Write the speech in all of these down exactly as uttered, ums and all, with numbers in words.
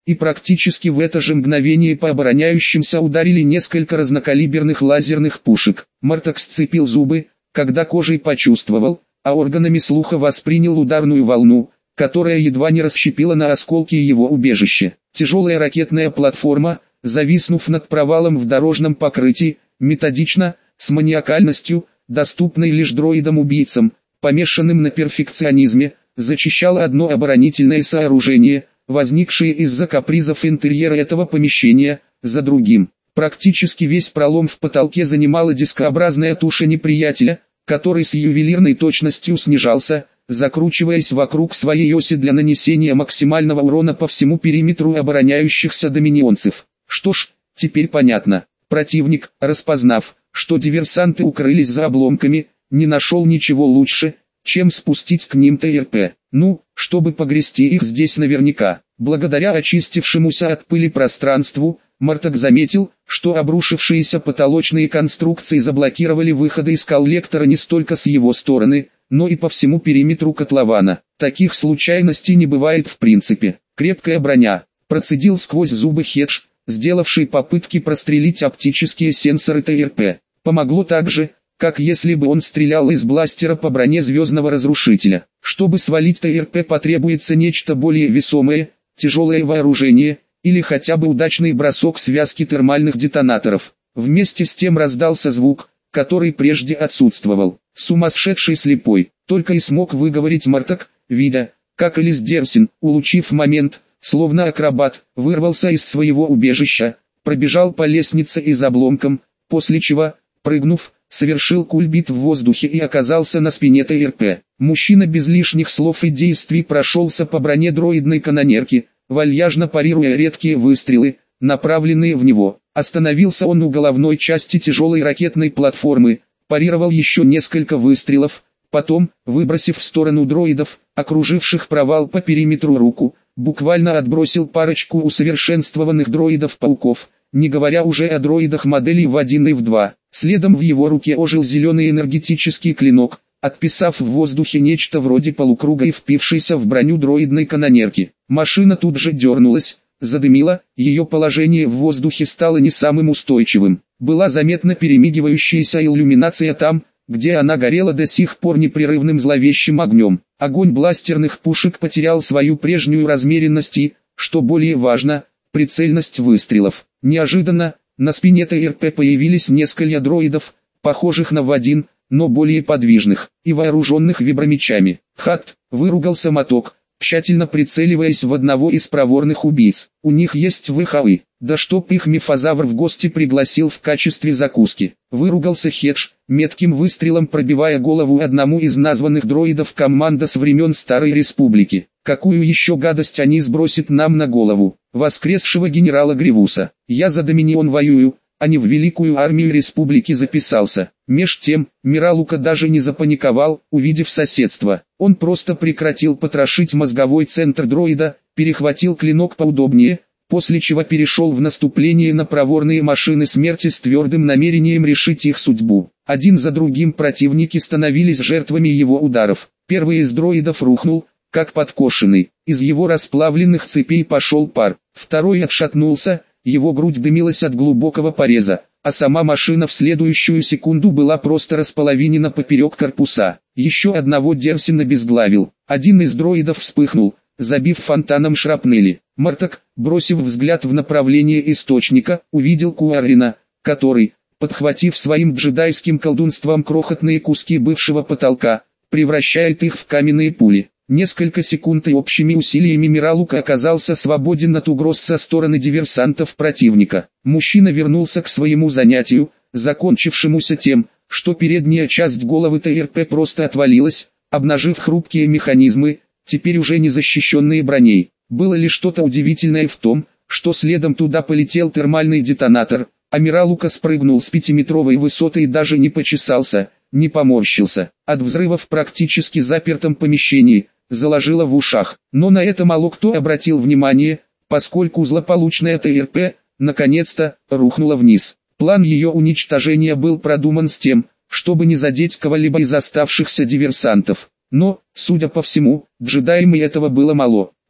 и практически в это же мгновение по обороняющимся ударили несколько разнокалиберных лазерных пушек. Марток сцепил зубы, когда кожей почувствовал, а органами слуха воспринял ударную волну, которая едва не расщепила на осколки его убежище. Тяжелая ракетная платформа, зависнув над провалом в дорожном покрытии, методично, с маниакальностью, доступной лишь дроидам-убийцам, помешанным на перфекционизме, зачищала одно оборонительное сооружение, возникшее из-за капризов интерьера этого помещения, за другим. Практически весь пролом в потолке занимала дискообразная туша неприятеля, который с ювелирной точностью снижался, закручиваясь вокруг своей оси для нанесения максимального урона по всему периметру обороняющихся доминионцев. Что ж, теперь понятно. Противник, распознав, что диверсанты укрылись за обломками, не нашел ничего лучше, чем спустить к ним ТРП. Ну, чтобы погрести их здесь наверняка. Благодаря очистившемуся от пыли пространству, Марток заметил, что обрушившиеся потолочные конструкции заблокировали выходы из коллектора не столько с его стороны, но и по всему периметру котлована. Таких случайностей не бывает в принципе. Крепкая броня. Процедил сквозь зубы Хедж, сделавший попытки прострелить оптические сенсоры ТРП. Помогло так же, как если бы он стрелял из бластера по броне Звездного Разрушителя. Чтобы свалить ТРП, потребуется нечто более весомое, тяжелое вооружение, или хотя бы удачный бросок связки термальных детонаторов. Вместе с тем раздался звук, который прежде отсутствовал. Сумасшедший слепой, только и смог выговорить Марток, видя, как Элис Дерсин, улучив момент, словно акробат, вырвался из своего убежища, пробежал по лестнице и обломкам, после чего, прыгнув, совершил кульбит в воздухе и оказался на спине ТРП. Мужчина без лишних слов и действий прошелся по броне дроидной канонерки, вальяжно парируя редкие выстрелы, направленные в него. Остановился он у головной части тяжелой ракетной платформы, парировал еще несколько выстрелов, потом, выбросив в сторону дроидов, окруживших провал по периметру руку, буквально отбросил парочку усовершенствованных дроидов-пауков, не говоря уже о дроидах моделей в один и в два. Следом в его руке ожил зеленый энергетический клинок, отписав в воздухе нечто вроде полукруга и впившийся в броню дроидной канонерки. Машина тут же дернулась, задымила, ее положение в воздухе стало не самым устойчивым. Была заметна перемигивающаяся иллюминация там, где она горела до сих пор непрерывным зловещим огнем. Огонь бластерных пушек потерял свою прежнюю размеренность и, что более важно, прицельность выстрелов. Неожиданно, на спине ТРП появились несколько дроидов, похожих на В1, но более подвижных, и вооруженных вибромечами. Хат, выругался Моток, тщательно прицеливаясь в одного из проворных убийц. У них есть ВХУ, да чтоб их мифозавр в гости пригласил в качестве закуски. Выругался Хедж, метким выстрелом пробивая голову одному из названных дроидов команда с времен Старой Республики. Какую еще гадость они сбросят нам на голову? Воскресшего генерала Гривуса. Я за Доминион воюю, а не в Великую Армию Республики записался. Меж тем, Миралука даже не запаниковал, увидев соседство. Он просто прекратил потрошить мозговой центр дроида, перехватил клинок поудобнее, после чего перешел в наступление на проворные машины смерти с твердым намерением решить их судьбу. Один за другим противники становились жертвами его ударов. Первый из дроидов рухнул, как подкошенный. Из его расплавленных цепей пошел пар. Второй отшатнулся, его грудь дымилась от глубокого пореза, а сама машина в следующую секунду была просто располовинена поперек корпуса. Еще одного Дерсин обезглавил. Один из дроидов вспыхнул, забив фонтаном шрапнели. Марток, бросив взгляд в направление источника, увидел Куаррина, который, подхватив своим джедайским колдунством крохотные куски бывшего потолка, превращает их в каменные пули. Несколько секунд и общими усилиями Миралука оказался свободен от угроз со стороны диверсантов противника. Мужчина вернулся к своему занятию, закончившемуся тем, что передняя часть головы ТРП просто отвалилась, обнажив хрупкие механизмы, теперь уже не защищенные броней. Было ли что-то удивительное в том, что следом туда полетел термальный детонатор, а Миралука спрыгнул с пятиметровой высоты и даже не почесался, не поморщился. От взрыва в практически запертом помещении заложило в ушах, но на это мало кто обратил внимание, поскольку злополучная ТРП, наконец-то, рухнула вниз. План ее уничтожения был продуман с тем, чтобы не задеть кого-либо из оставшихся диверсантов. Но, судя по всему, джедаям и этого было мало.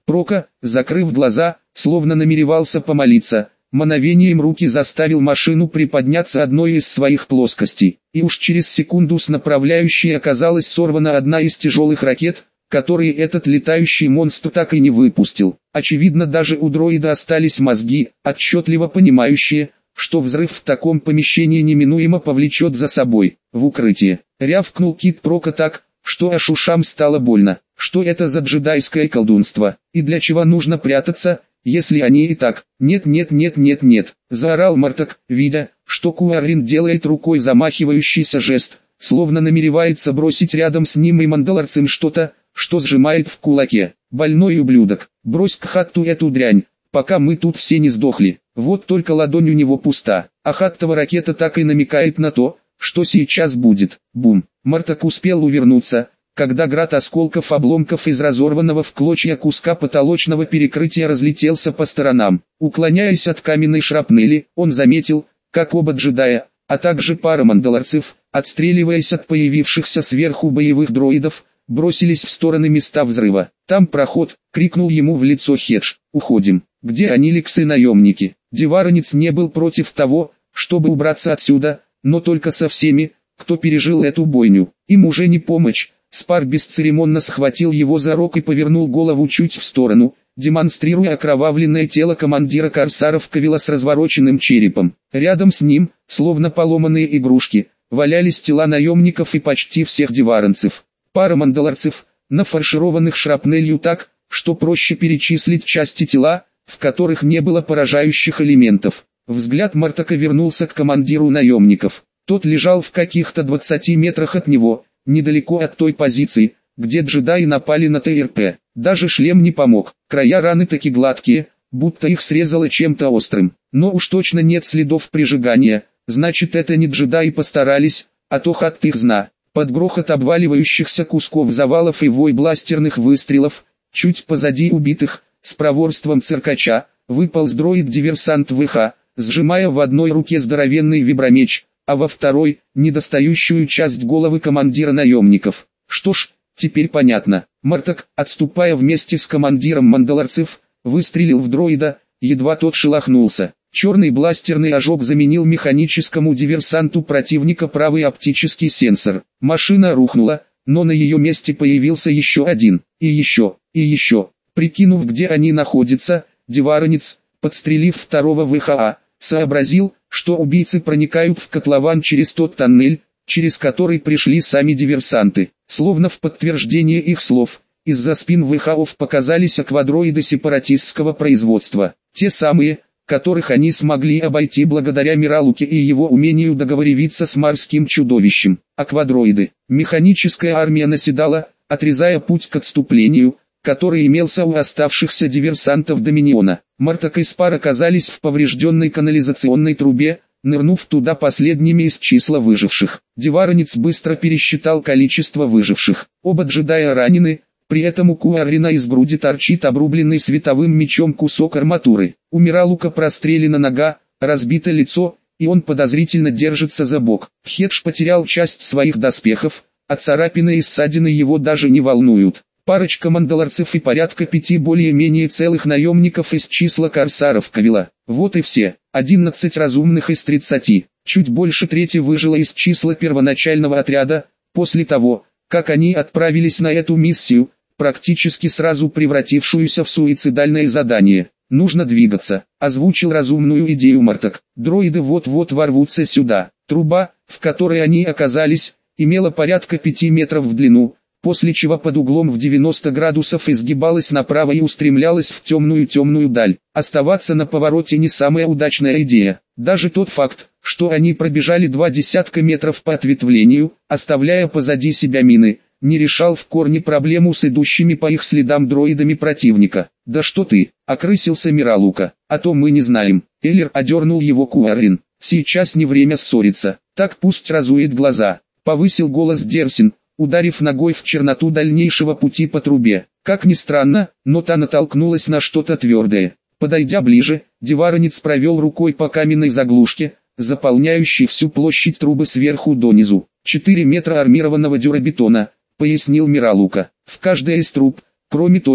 Прока, закрыв глаза, словно намеревался помолиться, мановением руки заставил машину приподняться одной из своих плоскостей, и уж через секунду с направляющей оказалась сорвана одна из тяжелых ракет, которые этот летающий монстр так и не выпустил. Очевидно, даже у дроида остались мозги, отчетливо понимающие, что взрыв в таком помещении неминуемо повлечет за собой, в укрытие. Рявкнул Кит Прока так, что аж ушам стало больно. Что это за джедайское колдунство, и для чего нужно прятаться, если они и так? Нет, нет, нет, нет, нет, заорал Мартак, видя, что Куаррин делает рукой замахивающийся жест, словно намеревается бросить рядом с ним и мандалорцем что-то, что сжимает в кулаке. Больной ублюдок, брось к Хатту эту дрянь, пока мы тут все не сдохли. Вот только ладонь у него пуста, а Хаттова ракета так и намекает на то, что сейчас будет. Бум! Мартак успел увернуться, когда град осколков обломков из разорванного в клочья куска потолочного перекрытия разлетелся по сторонам. Уклоняясь от каменной шрапнели, он заметил, как оба джедая, а также пара мандалорцев, отстреливаясь от появившихся сверху боевых дроидов, бросились в стороны места взрыва. «Там проход!» — крикнул ему в лицо Хедж. «Уходим!» «Где они, лексы-наемники?» Деваронец не был против того, чтобы убраться отсюда, но только со всеми, кто пережил эту бойню. Им уже не помощь. Спар бесцеремонно схватил его за рог и повернул голову чуть в сторону, демонстрируя окровавленное тело командира корсаров Кавила с развороченным черепом. Рядом с ним, словно поломанные игрушки, валялись тела наемников и почти всех деваронцев. Пара мандалорцев, нафаршированных шрапнелью так, что проще перечислить части тела, в которых не было поражающих элементов. Взгляд Мартака вернулся к командиру наемников. Тот лежал в каких-то двадцати метрах от него, недалеко от той позиции, где джедаи напали на ТРП. Даже шлем не помог, края раны таки гладкие, будто их срезало чем-то острым. Но уж точно нет следов прижигания, значит это не джедаи постарались, а то Хатт их зна. Под грохот обваливающихся кусков завалов и вой бластерных выстрелов, чуть позади убитых, с проворством циркача, выполз дроид-диверсант ВХ, сжимая в одной руке здоровенный вибромеч, а во второй – недостающую часть головы командира наемников. Что ж, теперь понятно. Мартак, отступая вместе с командиром мандалорцев, выстрелил в дроида, едва тот шелохнулся. Черный бластерный ожог заменил механическому диверсанту противника правый оптический сенсор. Машина рухнула, но на ее месте появился еще один, и еще, и еще. Прикинув, где они находятся, деваронец, подстрелив второго ВХА, сообразил, что убийцы проникают в котлован через тот тоннель, через который пришли сами диверсанты. Словно в подтверждение их слов, из-за спин ВХОов показались аквадроиды сепаратистского производства. Те самые, которых они смогли обойти благодаря Миралуке и его умению договориться с морским чудовищем. Аквадроиды. Механическая армия наседала, отрезая путь к отступлению, который имелся у оставшихся диверсантов Доминиона. Мартак и Спар оказались в поврежденной канализационной трубе, нырнув туда последними из числа выживших. Деваронец быстро пересчитал количество выживших. Оба джедая ранены, при этом у Куаррина из груди торчит обрубленный световым мечом кусок арматуры. У Миралука прострелена нога, разбито лицо, и он подозрительно держится за бок. Хедж потерял часть своих доспехов, а царапины и ссадины его даже не волнуют. Парочка мандалорцев и порядка пяти более-менее целых наемников из числа корсаров Кавила. Вот и все. одиннадцать разумных из тридцати. Чуть больше трети выжило из числа первоначального отряда, после того, как они отправились на эту миссию, практически сразу превратившуюся в суицидальное задание. Нужно двигаться, озвучил разумную идею Мартак. Дроиды вот-вот ворвутся сюда. Труба, в которой они оказались, имела порядка пяти метров в длину, после чего под углом в девяносто градусов изгибалась направо и устремлялась в темную-темную даль. Оставаться на повороте не самая удачная идея. Даже тот факт, что они пробежали два десятка метров по ответвлению, оставляя позади себя мины, не решал в корне проблему с идущими по их следам дроидами противника. «Да что ты!» — окрысился Миралука. «А то мы не знаем». Эллер одернул его Куаррин. «Сейчас не время ссориться. Так пусть разует глаза». Повысил голос Дерсин, ударив ногой в черноту дальнейшего пути по трубе. Как ни странно, но та натолкнулась на что-то твердое. Подойдя ближе, деваронец провел рукой по каменной заглушке, заполняющей всю площадь трубы сверху донизу. Четыре метра армированного дюрабетона, пояснил Миралука. В каждой из труб, кроме той,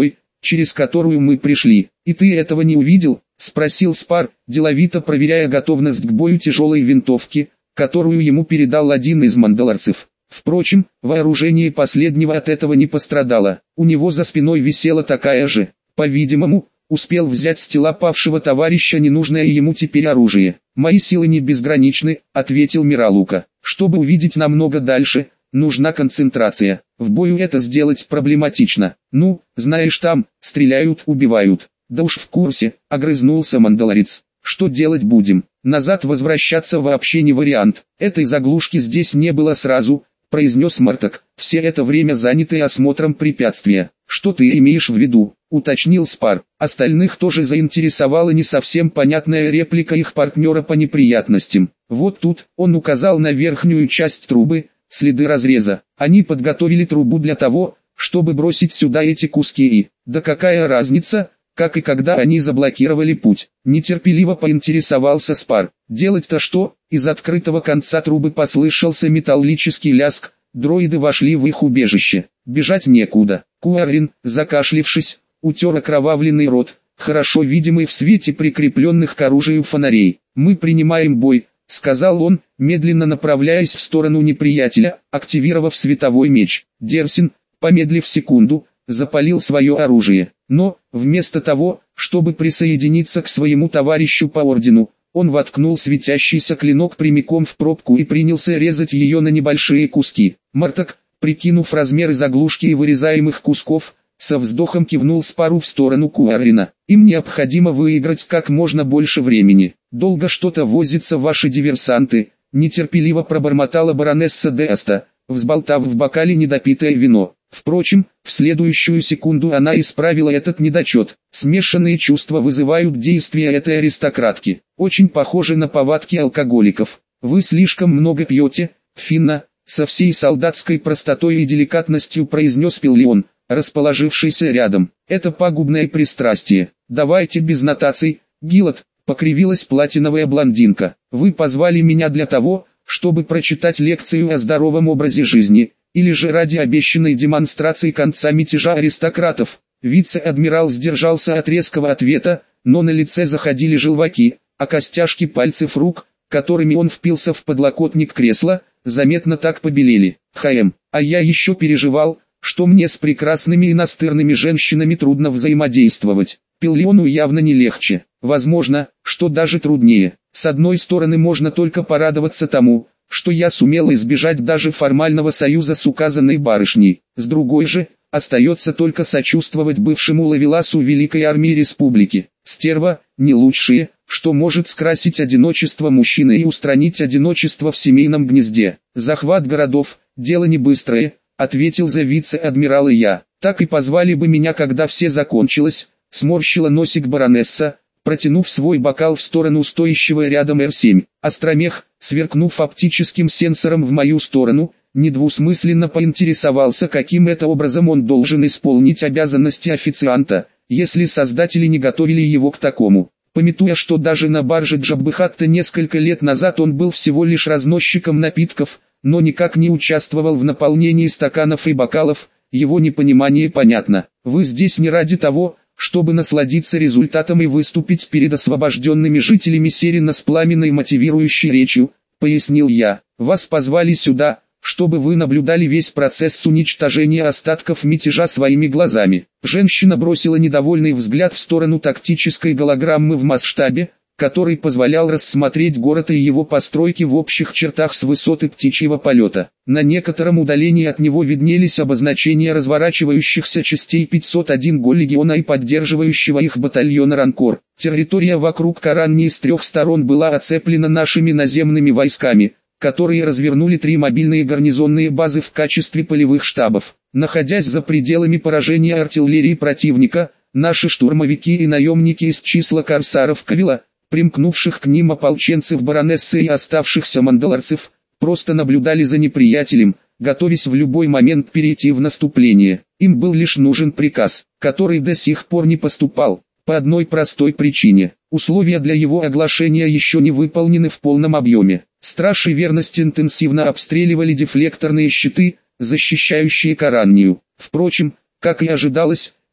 через которую мы пришли. И ты этого не увидел? Спросил Спар, деловито проверяя готовность к бою тяжелой винтовки, которую ему передал один из мандалорцев. Впрочем, вооружение последнего от этого не пострадало. У него за спиной висела такая же. По-видимому, успел взять с тела павшего товарища ненужное ему теперь оружие. «Мои силы не безграничны», — ответил Миралука. «Чтобы увидеть намного дальше, нужна концентрация. В бою это сделать проблематично. Ну, знаешь, там, стреляют, убивают». «Да уж в курсе», — огрызнулся мандалорец. «Что делать будем? Назад возвращаться вообще не вариант. Этой заглушки здесь не было сразу», — произнес Мартак, все это время занятый осмотром препятствия. «Что ты имеешь в виду?» — уточнил Спар. Остальных тоже заинтересовала не совсем понятная реплика их партнера по неприятностям. «Вот тут», — он указал на верхнюю часть трубы, следы разреза. «Они подготовили трубу для того, чтобы бросить сюда эти куски и...» «Да какая разница, как и когда они заблокировали путь?» Нетерпеливо поинтересовался Спар. «Делать-то что?» Из открытого конца трубы послышался металлический лязг. Дроиды вошли в их убежище. Бежать некуда. Куарин, закашлившись, утер окровавленный рот, хорошо видимый в свете прикрепленных к оружию фонарей. «Мы принимаем бой», — сказал он, медленно направляясь в сторону неприятеля, активировав световой меч. Дерсин, помедлив секунду, запалил свое оружие. Но, вместо того, чтобы присоединиться к своему товарищу по ордену, он воткнул светящийся клинок прямиком в пробку и принялся резать ее на небольшие куски. Мартак, прикинув размеры заглушки и вырезаемых кусков, со вздохом кивнул Спару в сторону Куарина. «Им необходимо выиграть как можно больше времени. Долго что-то возятся ваши диверсанты», — нетерпеливо пробормотала баронесса де Аста, взболтав в бокале недопитое вино. Впрочем, в следующую секунду она исправила этот недочет. Смешанные чувства вызывают действия этой аристократки. Очень похожи на повадки алкоголиков. «Вы слишком много пьете, Финна», — со всей солдатской простотой и деликатностью произнес Пиллион, расположившийся рядом. «Это пагубное пристрастие. Давайте без нотаций, Гилот», — покривилась платиновая блондинка. «Вы позвали меня для того, чтобы прочитать лекцию о здоровом образе жизни, или же ради обещанной демонстрации конца мятежа аристократов?» Вице-адмирал сдержался от резкого ответа, но на лице заходили желваки, а костяшки пальцев рук, которыми он впился в подлокотник кресла, заметно так побелели. «Хм, а я еще переживал, что мне с прекрасными и настырными женщинами трудно взаимодействовать. Пиллиону явно не легче. Возможно, что даже труднее. С одной стороны, можно только порадоваться тому, что я сумел избежать даже формального союза с указанной барышней. С другой же, остается только сочувствовать бывшему ловеласу Великой Армии Республики. Стерва, не лучшее, что может скрасить одиночество мужчины и устранить одиночество в семейном гнезде. Захват городов – дело не быстрое, ответил за вице-адмирала я. Так и позвали бы меня, когда все закончилось, сморщила носик баронесса, протянув свой бокал в сторону стоящего рядом эр семь. Остромех, сверкнув оптическим сенсором в мою сторону, недвусмысленно поинтересовался, каким это образом он должен исполнить обязанности официанта, если создатели не готовили его к такому. Памятуя, что даже на барже Джаббы-Хатта несколько лет назад он был всего лишь разносчиком напитков, но никак не участвовал в наполнении стаканов и бокалов, его непонимание понятно. «Вы здесь не ради того, чтобы насладиться результатом и выступить перед освобожденными жителями Серина с пламенной мотивирующей речью», — пояснил я. «Вас позвали сюда, чтобы вы наблюдали весь процесс уничтожения остатков мятежа своими глазами». Женщина бросила недовольный взгляд в сторону тактической голограммы в масштабе, который позволял рассмотреть город и его постройки в общих чертах с высоты птичьего полета. На некотором удалении от него виднелись обозначения разворачивающихся частей пятьсот один го легиона и поддерживающего их батальона Ранкор. Территория вокруг Каранни с трех сторон была оцеплена нашими наземными войсками, которые развернули три мобильные гарнизонные базы в качестве полевых штабов. Находясь за пределами поражения артиллерии противника, наши штурмовики и наемники из числа корсаров Кавила, примкнувших к ним ополченцев баронессы и оставшихся мандалорцев, просто наблюдали за неприятелем, готовясь в любой момент перейти в наступление. Им был лишь нужен приказ, который до сих пор не поступал, по одной простой причине. Условия для его оглашения еще не выполнены в полном объеме. Стражи верности интенсивно обстреливали дефлекторные щиты, защищающие Караннию. Впрочем, как и ожидалось,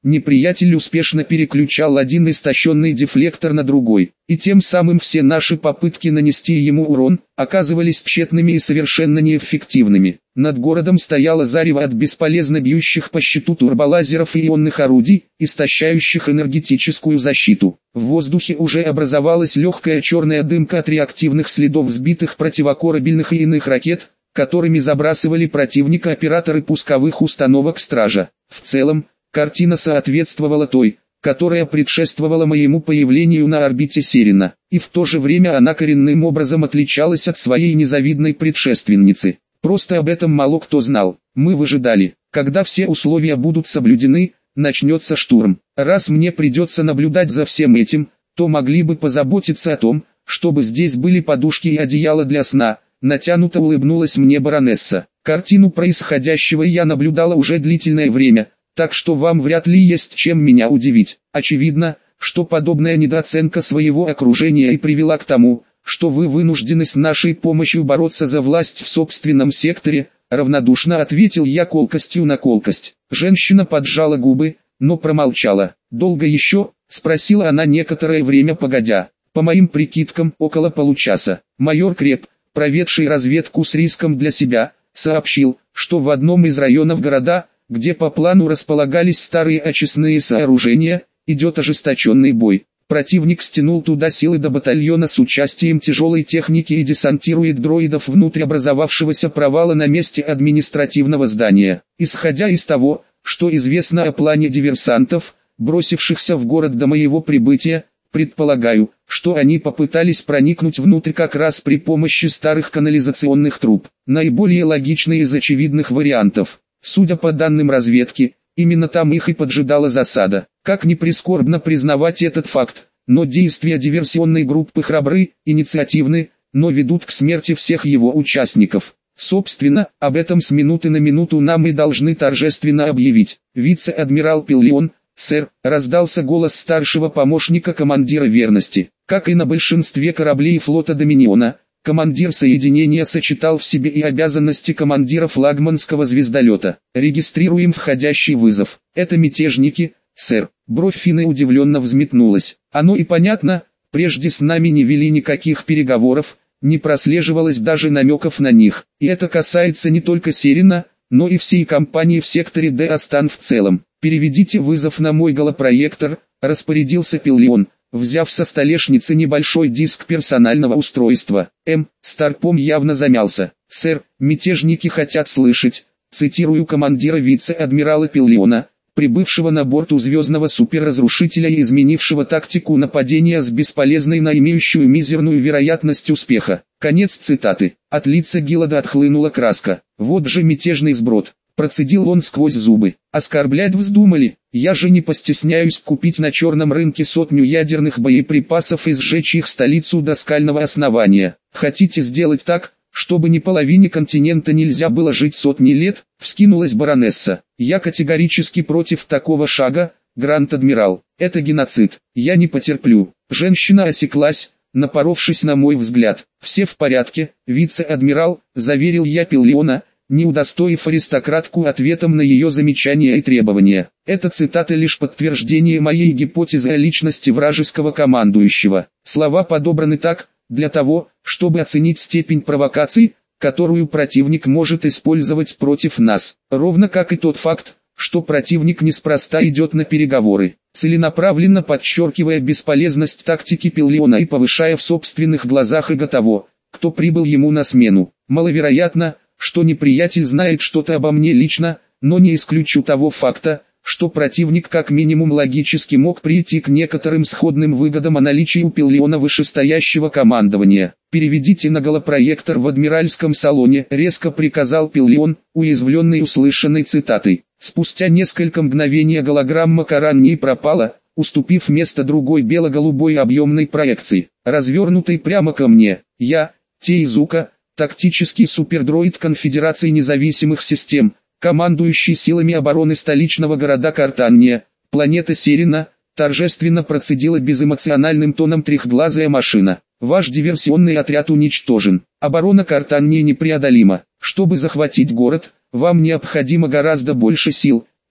неприятель успешно переключал один истощенный дефлектор на другой, и тем самым все наши попытки нанести ему урон оказывались тщетными и совершенно неэффективными. Над городом стояло зарево от бесполезно бьющих по щиту турболазеров и ионных орудий, истощающих энергетическую защиту. В воздухе уже образовалась легкая черная дымка от реактивных следов сбитых противокорабельных и иных ракет, которыми забрасывали противника операторы пусковых установок «Стража». В целом, картина соответствовала той, которая предшествовала моему появлению на орбите Серина, и в то же время она коренным образом отличалась от своей незавидной предшественницы. Просто об этом мало кто знал. Мы выжидали, когда все условия будут соблюдены, начнется штурм. Раз мне придется наблюдать за всем этим, то могли бы позаботиться о том, чтобы здесь были подушки и одеяло для сна. Натянуто улыбнулась мне баронесса. Картину происходящего я наблюдала уже длительное время, так что вам вряд ли есть чем меня удивить. Очевидно, что подобная недооценка своего окружения и привела к тому, что вы вынуждены с нашей помощью бороться за власть в собственном секторе, равнодушно ответил я колкостью на колкость. Женщина поджала губы, но промолчала. Долго еще, спросила она некоторое время погодя. По моим прикидкам, около получаса. Майор Креп, проведший разведку с риском для себя, сообщил, что в одном из районов города, где по плану располагались старые очистные сооружения, идет ожесточенный бой. Противник стянул туда силы до батальона с участием тяжелой техники и десантирует дроидов внутрь образовавшегося провала на месте административного здания. Исходя из того, что известно о плане диверсантов, бросившихся в город до моего прибытия, предполагаю, что они попытались проникнуть внутрь как раз при помощи старых канализационных труб. Наиболее логичный из очевидных вариантов. Судя по данным разведки, именно там их и поджидала засада. Как ни прискорбно признавать этот факт, но действия диверсионной группы храбры, инициативны, но ведут к смерти всех его участников. Собственно, об этом с минуты на минуту нам и должны торжественно объявить. Вице-адмирал Пиллион, сэр, раздался голос старшего помощника командира верности. Как и на большинстве кораблей флота Доминиона, командир соединения сочетал в себе и обязанности командира флагманского звездолета. Регистрируем входящий вызов. Это мятежники, сэр. Бровь Фины удивленно взметнулась. Оно и понятно, прежде с нами не вели никаких переговоров, не прослеживалось даже намеков на них. И это касается не только Серина, но и всей компании в секторе Д Астан в целом. Переведите вызов на мой голопроектор, распорядился Пиллион, взяв со столешницы небольшой диск персонального устройства. М. Старпом явно замялся. «Сэр, мятежники хотят слышать», цитирую командира вице-адмирала Пиллиона, прибывшего на борту звездного суперразрушителя и изменившего тактику нападения с бесполезной на имеющую мизерную вероятность успеха. Конец цитаты. От лица Гиллада отхлынула краска. Вот же мятежный сброд. Процедил он сквозь зубы. Оскорблять вздумали? Я же не постесняюсь купить на черном рынке сотню ядерных боеприпасов и сжечь их столицу до скального основания. Хотите сделать так, чтобы ни половине континента нельзя было жить сотни лет? Вскинулась баронесса. Я категорически против такого шага, Гранд-адмирал. Это геноцид. Я не потерплю. Женщина осеклась, напоровшись на мой взгляд. Все в порядке, вице-адмирал, заверил я Пиллиона, не удостоив аристократку ответом на ее замечания и требования. Эта цитата лишь подтверждение моей гипотезы о личности вражеского командующего. Слова подобраны так, для того, чтобы оценить степень провокаций, которую противник может использовать против нас. Ровно как и тот факт, что противник неспроста идет на переговоры, целенаправленно подчеркивая бесполезность тактики Пиллиона и повышая в собственных глазах эго того, кто прибыл ему на смену. Маловероятно, что неприятель знает что-то обо мне лично, но не исключу того факта, что противник как минимум логически мог прийти к некоторым сходным выгодам о наличии у Пиллиона вышестоящего командования. «Переведите на голопроектор в адмиральском салоне», — резко приказал Пиллион, уязвленный услышанной цитатой. Спустя несколько мгновений голограмма Каранни пропала, уступив место другой бело-голубой объемной проекции, развернутой прямо ко мне. Я, Тейзука, тактический супердроид Конфедерации независимых систем, командующий силами обороны столичного города Картанния, планета Серина, торжественно процедила безэмоциональным тоном трехглазая машина. Ваш диверсионный отряд уничтожен. Оборона Картании непреодолима. Чтобы захватить город, вам необходимо гораздо больше сил,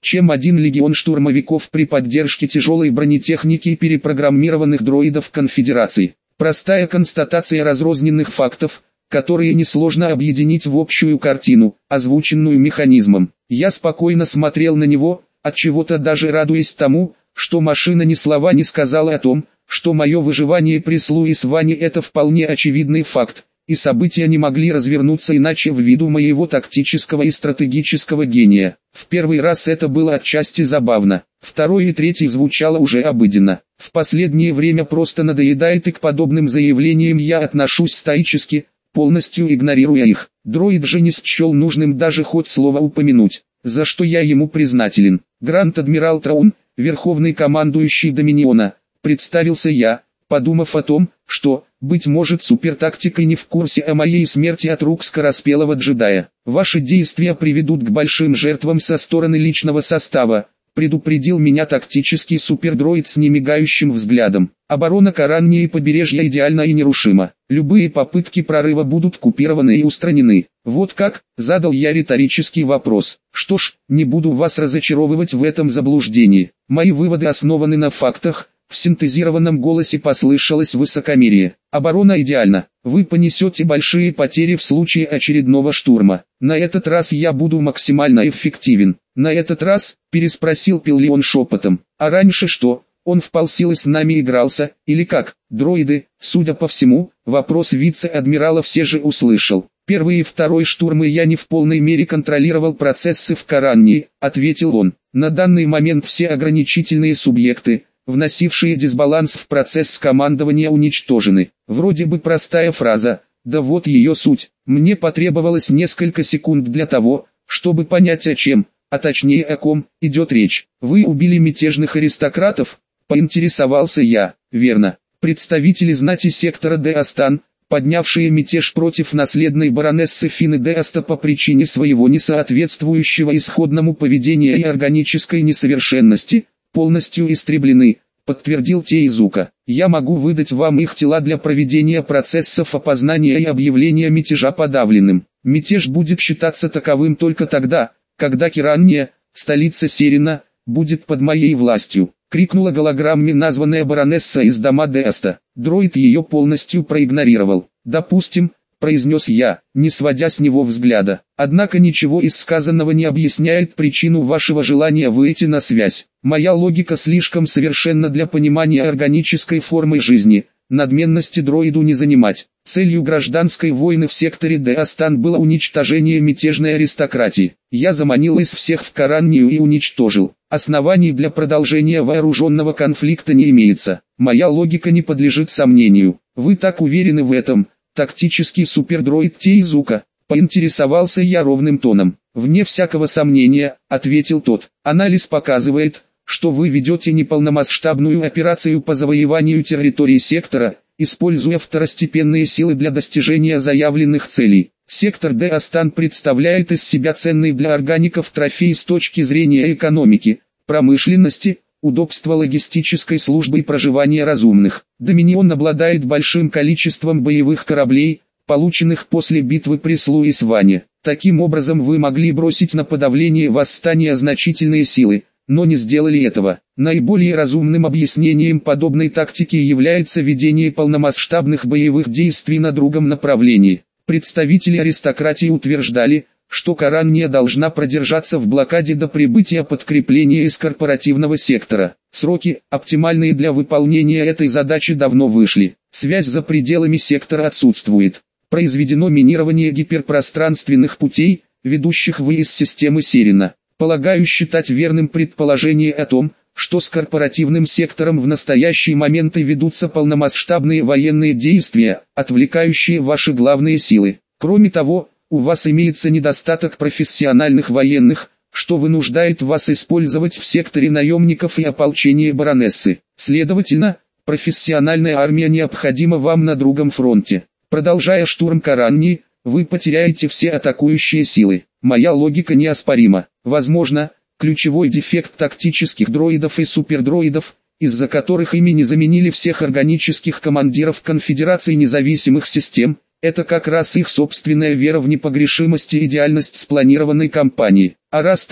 чем один легион штурмовиков при поддержке тяжелой бронетехники и перепрограммированных дроидов Конфедерации. Простая констатация разрозненных фактов, которые несложно объединить в общую картину, озвученную механизмом. Я спокойно смотрел на него, отчего-то даже радуясь тому, что машина ни слова не сказала о том, что мое выживание при Слуисване это вполне очевидный факт, и события не могли развернуться иначе ввиду моего тактического и стратегического гения. В первый раз это было отчасти забавно, второй и третий звучало уже обыденно. В последнее время просто надоедает, и к подобным заявлениям я отношусь стоически, полностью игнорируя их. Дроид же не счел нужным даже хоть слово упомянуть, за что я ему признателен. Гранд-адмирал Траун, верховный командующий Доминиона, представился я, подумав о том, что, быть может, супертактикой не в курсе о моей смерти от рук скороспелого джедая. Ваши действия приведут к большим жертвам со стороны личного состава, предупредил меня тактический супердроид с немигающим взглядом. Оборона Корании и побережья идеальна и нерушима. Любые попытки прорыва будут купированы и устранены. Вот как, задал я риторический вопрос. Что ж, не буду вас разочаровывать в этом заблуждении. Мои выводы основаны на фактах. В синтезированном голосе послышалось высокомерие. Оборона идеальна. Вы понесете большие потери в случае очередного штурма. На этот раз я буду максимально эффективен. На этот раз, переспросил Пиллион шепотом. А раньше что? Он в полсилы с нами игрался, или как? Дроиды, судя по всему, вопрос вице-адмирала все же услышал. Первый и второй штурмы я не в полной мере контролировал процессы в Корании, ответил он. На данный момент все ограничительные субъекты, вносившие дисбаланс в процесс командования, уничтожены. Вроде бы простая фраза, да вот ее суть. Мне потребовалось несколько секунд для того, чтобы понять, о чем, а точнее о ком, идет речь. Вы убили мятежных аристократов? Поинтересовался я. Верно. Представители знати сектора Де-Астан, поднявшие мятеж против наследной баронессы Фины Де-Аста по причине своего несоответствующего исходному поведения и органической несовершенности, полностью истреблены, подтвердил Теизука. Я могу выдать вам их тела для проведения процессов опознания и объявления мятежа подавленным. Мятеж будет считаться таковым только тогда, когда Киранния, столица Серина, будет под моей властью, крикнула голограмме названная баронесса из дома Де-Аста. Дроид ее полностью проигнорировал. Допустим, произнес я, не сводя с него взгляда. Однако ничего из сказанного не объясняет причину вашего желания выйти на связь. Моя логика слишком совершенна для понимания органической формы жизни. Надменности дроиду не занимать. Целью гражданской войны в секторе Де-Астан было уничтожение мятежной аристократии. Я заманил из всех в Кораннию и уничтожил. Оснований для продолжения вооруженного конфликта не имеется. Моя логика не подлежит сомнению. Вы так уверены в этом? Тактический супердроид Теизука, поинтересовался я ровным тоном. Вне всякого сомнения, ответил тот. Анализ показывает, что вы ведете неполномасштабную операцию по завоеванию территории сектора, используя второстепенные силы для достижения заявленных целей. Сектор Де-Астан представляет из себя ценный для органиков трофей с точки зрения экономики, промышленности, удобства логистической службы и проживания разумных. Доминион обладает большим количеством боевых кораблей, полученных после битвы при Слуисване. Таким образом вы могли бросить на подавление восстания значительные силы, но не сделали этого. Наиболее разумным объяснением подобной тактики является ведение полномасштабных боевых действий на другом направлении. Представители аристократии утверждали, что Коранния должна продержаться в блокаде до прибытия подкрепления из корпоративного сектора. Сроки, оптимальные для выполнения этой задачи, давно вышли. Связь за пределами сектора отсутствует. Произведено минирование гиперпространственных путей, ведущих вы из системы Серина. Полагаю считать верным предположение о том, что с корпоративным сектором в настоящий момент и ведутся полномасштабные военные действия, отвлекающие ваши главные силы. Кроме того, у вас имеется недостаток профессиональных военных, что вынуждает вас использовать в секторе наемников и ополчения баронессы. Следовательно, профессиональная армия необходима вам на другом фронте. Продолжая штурм Кораннии, вы потеряете все атакующие силы. Моя логика неоспорима. Возможно, ключевой дефект тактических дроидов и супердроидов, из-за которых ими не заменили всех органических командиров Конфедерации независимых систем, это как раз их собственная вера в непогрешимость и идеальность спланированной кампании. А раз так,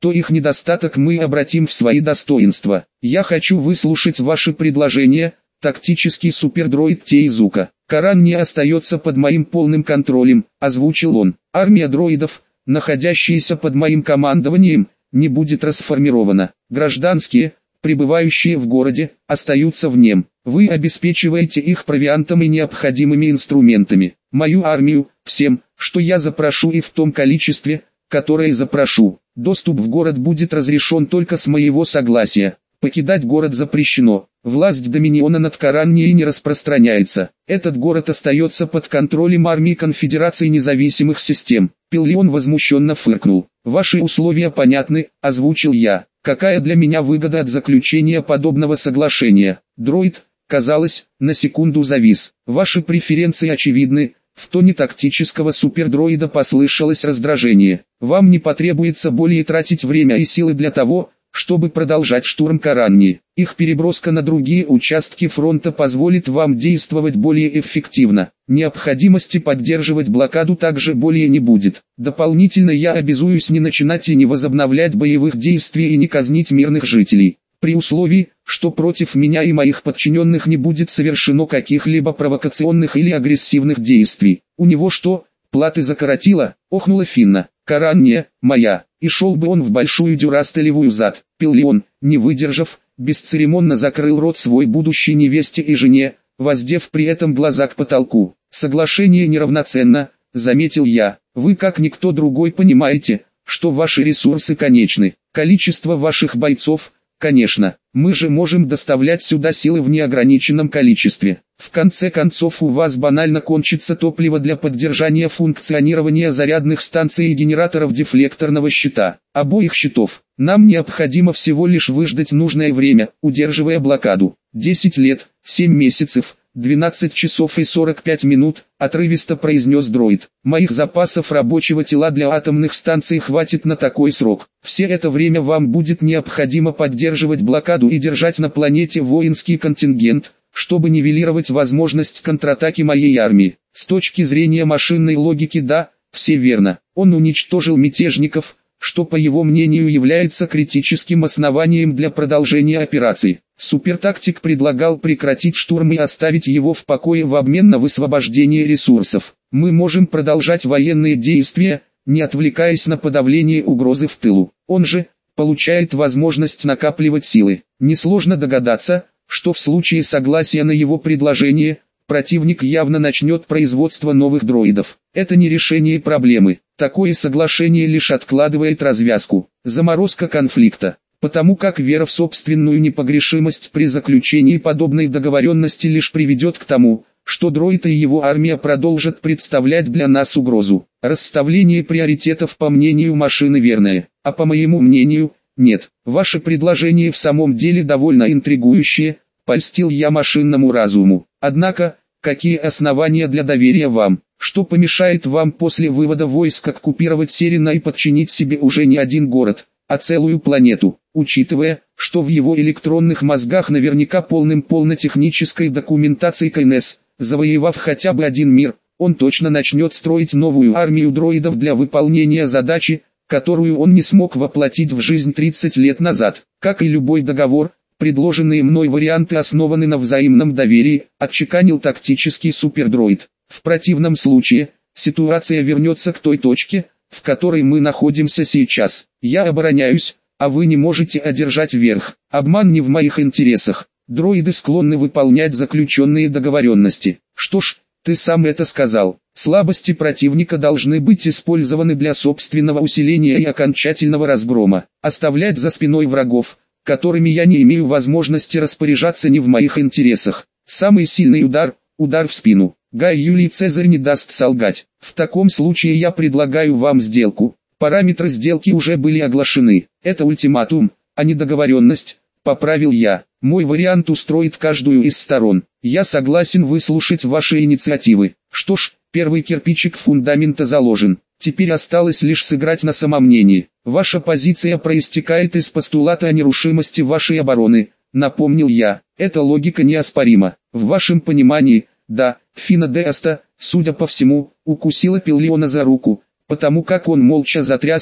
то их недостаток мы обратим в свои достоинства. Я хочу выслушать ваши предложения, тактический супердроид Тейзука. Коран не остается под моим полным контролем, озвучил он. Армия дроидов, находящаяся под моим командованием, не будет расформирована. Гражданские, пребывающие в городе, остаются в нем. Вы обеспечиваете их провиантом и необходимыми инструментами. Мою армию, всем, что я запрошу и в том количестве, которое запрошу. Доступ в город будет разрешен только с моего согласия. Покидать город запрещено. Власть Доминиона над Кораннией не распространяется. Этот город остается под контролем армии Конфедерации независимых систем. Пиллион возмущенно фыркнул. Ваши условия понятны, озвучил я. Какая для меня выгода от заключения подобного соглашения? Дроид, казалось, на секунду завис. Ваши преференции очевидны. В тоне тактического супердроида послышалось раздражение. Вам не потребуется более тратить время и силы для того, чтобы продолжать штурм Кораннии. Их переброска на другие участки фронта позволит вам действовать более эффективно. Необходимости поддерживать блокаду также более не будет. Дополнительно я обязуюсь не начинать и не возобновлять боевых действий и не казнить мирных жителей. При условии, что против меня и моих подчиненных не будет совершено каких-либо провокационных или агрессивных действий. У него что, платы закоротило? Охнула Финна. Коранния, моя. И шел бы он в большую дюрастелевую зад. Пиллион, не выдержав, бесцеремонно закрыл рот свой будущей невесте и жене, воздев при этом глаза к потолку. Соглашение неравноценно, заметил я. Вы как никто другой понимаете, что ваши ресурсы конечны. Количество ваших бойцов, конечно, мы же можем доставлять сюда силы в неограниченном количестве. В конце концов у вас банально кончится топливо для поддержания функционирования зарядных станций и генераторов дефлекторного щита. Обоих щитов. Нам необходимо всего лишь выждать нужное время, удерживая блокаду. десять лет, семь месяцев, двенадцать часов и сорок пять минут, отрывисто произнес дроид. Моих запасов рабочего тела для атомных станций хватит на такой срок. Все это время вам будет необходимо поддерживать блокаду и держать на планете воинский контингент, чтобы нивелировать возможность контратаки моей армии. С точки зрения машинной логики да, все верно. Он уничтожил мятежников, что по его мнению является критическим основанием для продолжения операции. Супертактик предлагал прекратить штурм и оставить его в покое в обмен на высвобождение ресурсов. Мы можем продолжать военные действия, не отвлекаясь на подавление угрозы в тылу. Он же получает возможность накапливать силы. Несложно догадаться, что в случае согласия на его предложение, противник явно начнет производство новых дроидов. Это не решение проблемы. Такое соглашение лишь откладывает развязку. Заморозка конфликта. Потому как вера в собственную непогрешимость при заключении подобной договоренности лишь приведет к тому, что дроид и его армия продолжат представлять для нас угрозу. Расставление приоритетов по мнению машины верное, а по моему мнению, нет. Ваше предложение в самом деле довольно интригующее, польстил я машинному разуму. Однако, какие основания для доверия вам? Что помешает вам после вывода войск оккупировать Серина и подчинить себе уже не один город, а целую планету, учитывая, что в его электронных мозгах наверняка полным-полно технической документации КНС, завоевав хотя бы один мир, он точно начнет строить новую армию дроидов для выполнения задачи, которую он не смог воплотить в жизнь тридцать лет назад. Как и любой договор, предложенные мной варианты основаны на взаимном доверии, отчеканил тактический супердроид. В противном случае, ситуация вернется к той точке, в которой мы находимся сейчас. Я обороняюсь, а вы не можете одержать верх. Обман не в моих интересах. Дроиды склонны выполнять заключенные договоренности. Что ж, ты сам это сказал. Слабости противника должны быть использованы для собственного усиления и окончательного разгрома. Оставлять за спиной врагов, которыми я не имею возможности распоряжаться, не в моих интересах. Самый сильный удар – удар в спину. Гай Юлий Цезарь не даст солгать. В таком случае я предлагаю вам сделку. Параметры сделки уже были оглашены. Это ультиматум, а не договоренность, поправил я. Мой вариант устроит каждую из сторон. Я согласен выслушать ваши инициативы. Что ж, первый кирпичик фундамента заложен. Теперь осталось лишь сыграть на самомнении. Ваша позиция проистекает из постулата о нерушимости вашей обороны, напомнил я. Эта логика неоспорима. В вашем понимании, да, Фина де Аста, судя по всему, укусила Пиллиона за руку, потому как он молча затрясся,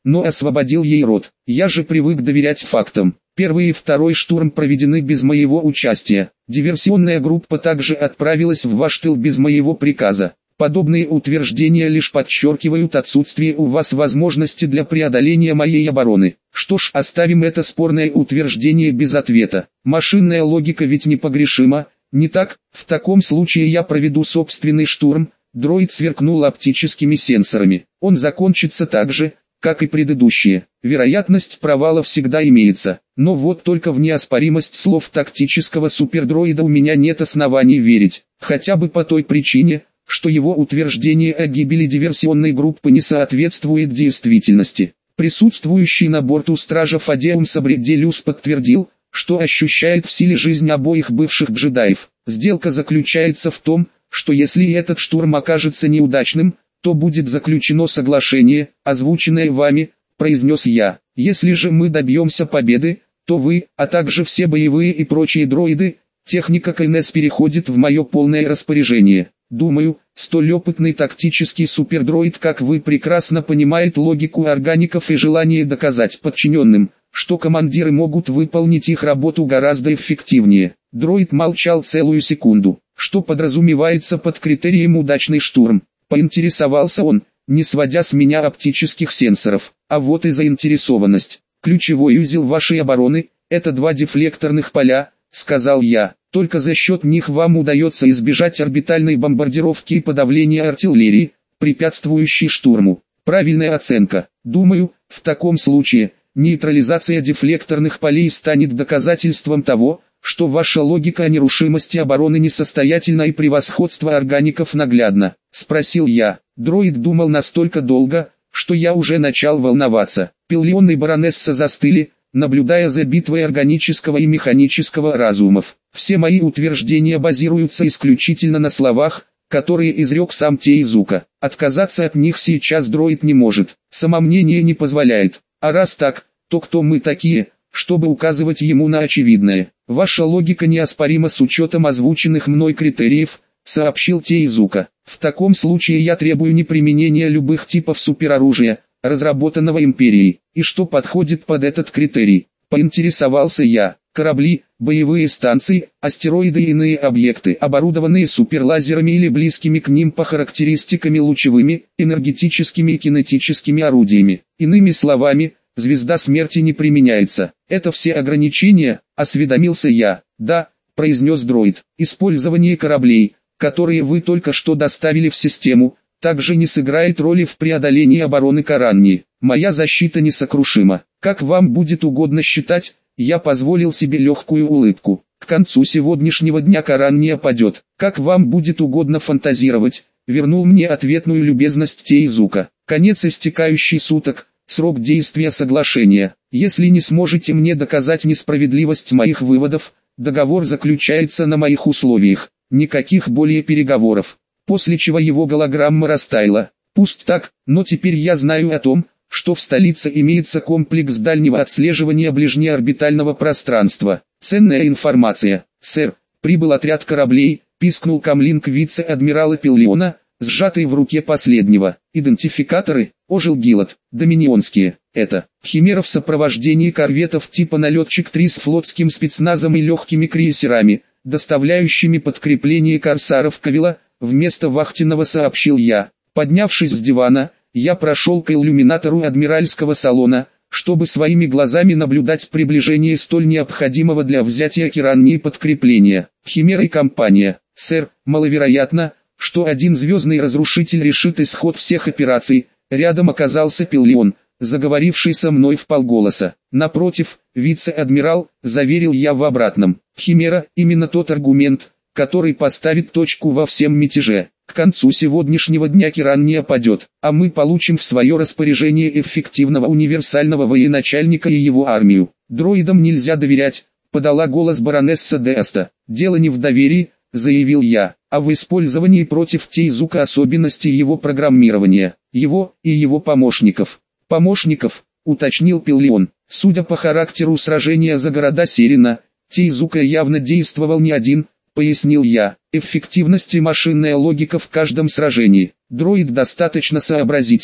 но освободил ей рот. Я же привык доверять фактам. Первый и второй штурм проведены без моего участия. Диверсионная группа также отправилась в ваш тыл без моего приказа. Подобные утверждения лишь подчеркивают отсутствие у вас возможности для преодоления моей обороны. Что ж, оставим это спорное утверждение без ответа. Машинная логика ведь непогрешима, не так? В таком случае я проведу собственный штурм. Дроид сверкнул оптическими сенсорами. Он закончится так же, как и предыдущие. Вероятность провала всегда имеется. Но вот только в неоспоримость слов тактического супердроида у меня нет оснований верить. Хотя бы по той причине, что его утверждение о гибели диверсионной группы не соответствует действительности. Присутствующий на борту стража Фадеум Сабределюс подтвердил, что ощущает в силе жизнь обоих бывших джедаев. Сделка заключается в том, что если этот штурм окажется неудачным, то будет заключено соглашение, озвученное вами, произнес я. Если же мы добьемся победы, то вы, а также все боевые и прочие дроиды, техника КНС переходит в мое полное распоряжение. Думаю, столь опытный тактический супердроид, как вы, прекрасно понимает логику органиков и желание доказать подчиненным, что командиры могут выполнить их работу гораздо эффективнее. Дроид молчал целую секунду. Что подразумевается под критерием «удачный штурм»? Поинтересовался он, не сводя с меня оптических сенсоров. А вот и заинтересованность. Ключевой узел вашей обороны – это два дефлекторных поля, сказал я. Только за счет них вам удается избежать орбитальной бомбардировки и подавления артиллерии, препятствующей штурму. Правильная оценка. Думаю, в таком случае, нейтрализация дефлекторных полей станет доказательством того, что ваша логика о нерушимости обороны несостоятельна и превосходство органиков наглядно. Спросил я. Дроид думал настолько долго, что я уже начал волноваться. Пиллион и баронесса застыли, наблюдая за битвой органического и механического разумов. Все мои утверждения базируются исключительно на словах, которые изрек сам Теизука. Отказаться от них сейчас дроид не может, самомнение не позволяет. А раз так, то кто мы такие, чтобы указывать ему на очевидное? Ваша логика неоспорима с учетом озвученных мной критериев, сообщил Теизука. В таком случае я требую неприменения любых типов супероружия, разработанного Империей. И что подходит под этот критерий? Поинтересовался я. Корабли, боевые станции, астероиды и иные объекты, оборудованные суперлазерами или близкими к ним по характеристиками лучевыми, энергетическими и кинетическими орудиями. Иными словами, звезда смерти не применяется. Это все ограничения, осведомился я. Да, произнес дроид. Использование кораблей, которые вы только что доставили в систему, также не сыграет роли в преодолении обороны Каранни. Моя защита несокрушима. Как вам будет угодно считать, я позволил себе легкую улыбку. К концу сегодняшнего дня Каранни опадет. Как вам будет угодно фантазировать, вернул мне ответную любезность Теизука. Конец истекающий суток, срок действия соглашения. Если не сможете мне доказать несправедливость моих выводов, договор заключается на моих условиях. Никаких более переговоров. После чего его голограмма растаяла. Пусть так, но теперь я знаю о том, что в столице имеется комплекс дальнего отслеживания ближнеорбитального пространства. Ценная информация. Сэр, прибыл отряд кораблей, пискнул камлинг вице-адмирала Пиллиона, сжатый в руке последнего. Идентификаторы, ожил Гилот, доминионские. Это химера в сопровождении корветов типа налетчик-три с флотским спецназом и легкими крейсерами, доставляющими подкрепление корсаров Кавила, вместо вахтенного сообщил я. Поднявшись с дивана, я прошел к иллюминатору адмиральского салона, чтобы своими глазами наблюдать приближение столь необходимого для взятия Киранни подкрепления. Химера и компания. Сэр, маловероятно, что один звездный разрушитель решит исход всех операций. Рядом оказался Пиллион, заговоривший со мной вполголоса. Напротив, вице-адмирал, заверил я в обратном. Химера – именно тот аргумент, который поставит точку во всем мятеже. К концу сегодняшнего дня Киранни опадет, а мы получим в свое распоряжение эффективного универсального военачальника и его армию. Дроидам нельзя доверять, подала голос баронесса Деаста. Дело не в доверии, заявил я, а в использовании против Теизука особенностей его программирования, его и его помощников. Помощников, уточнил Пиллион. Судя по характеру сражения за города Серина, Теизука явно действовал не один, пояснил я. Эффективность и машинная логика в каждом сражении. Дроид достаточно сообразителен,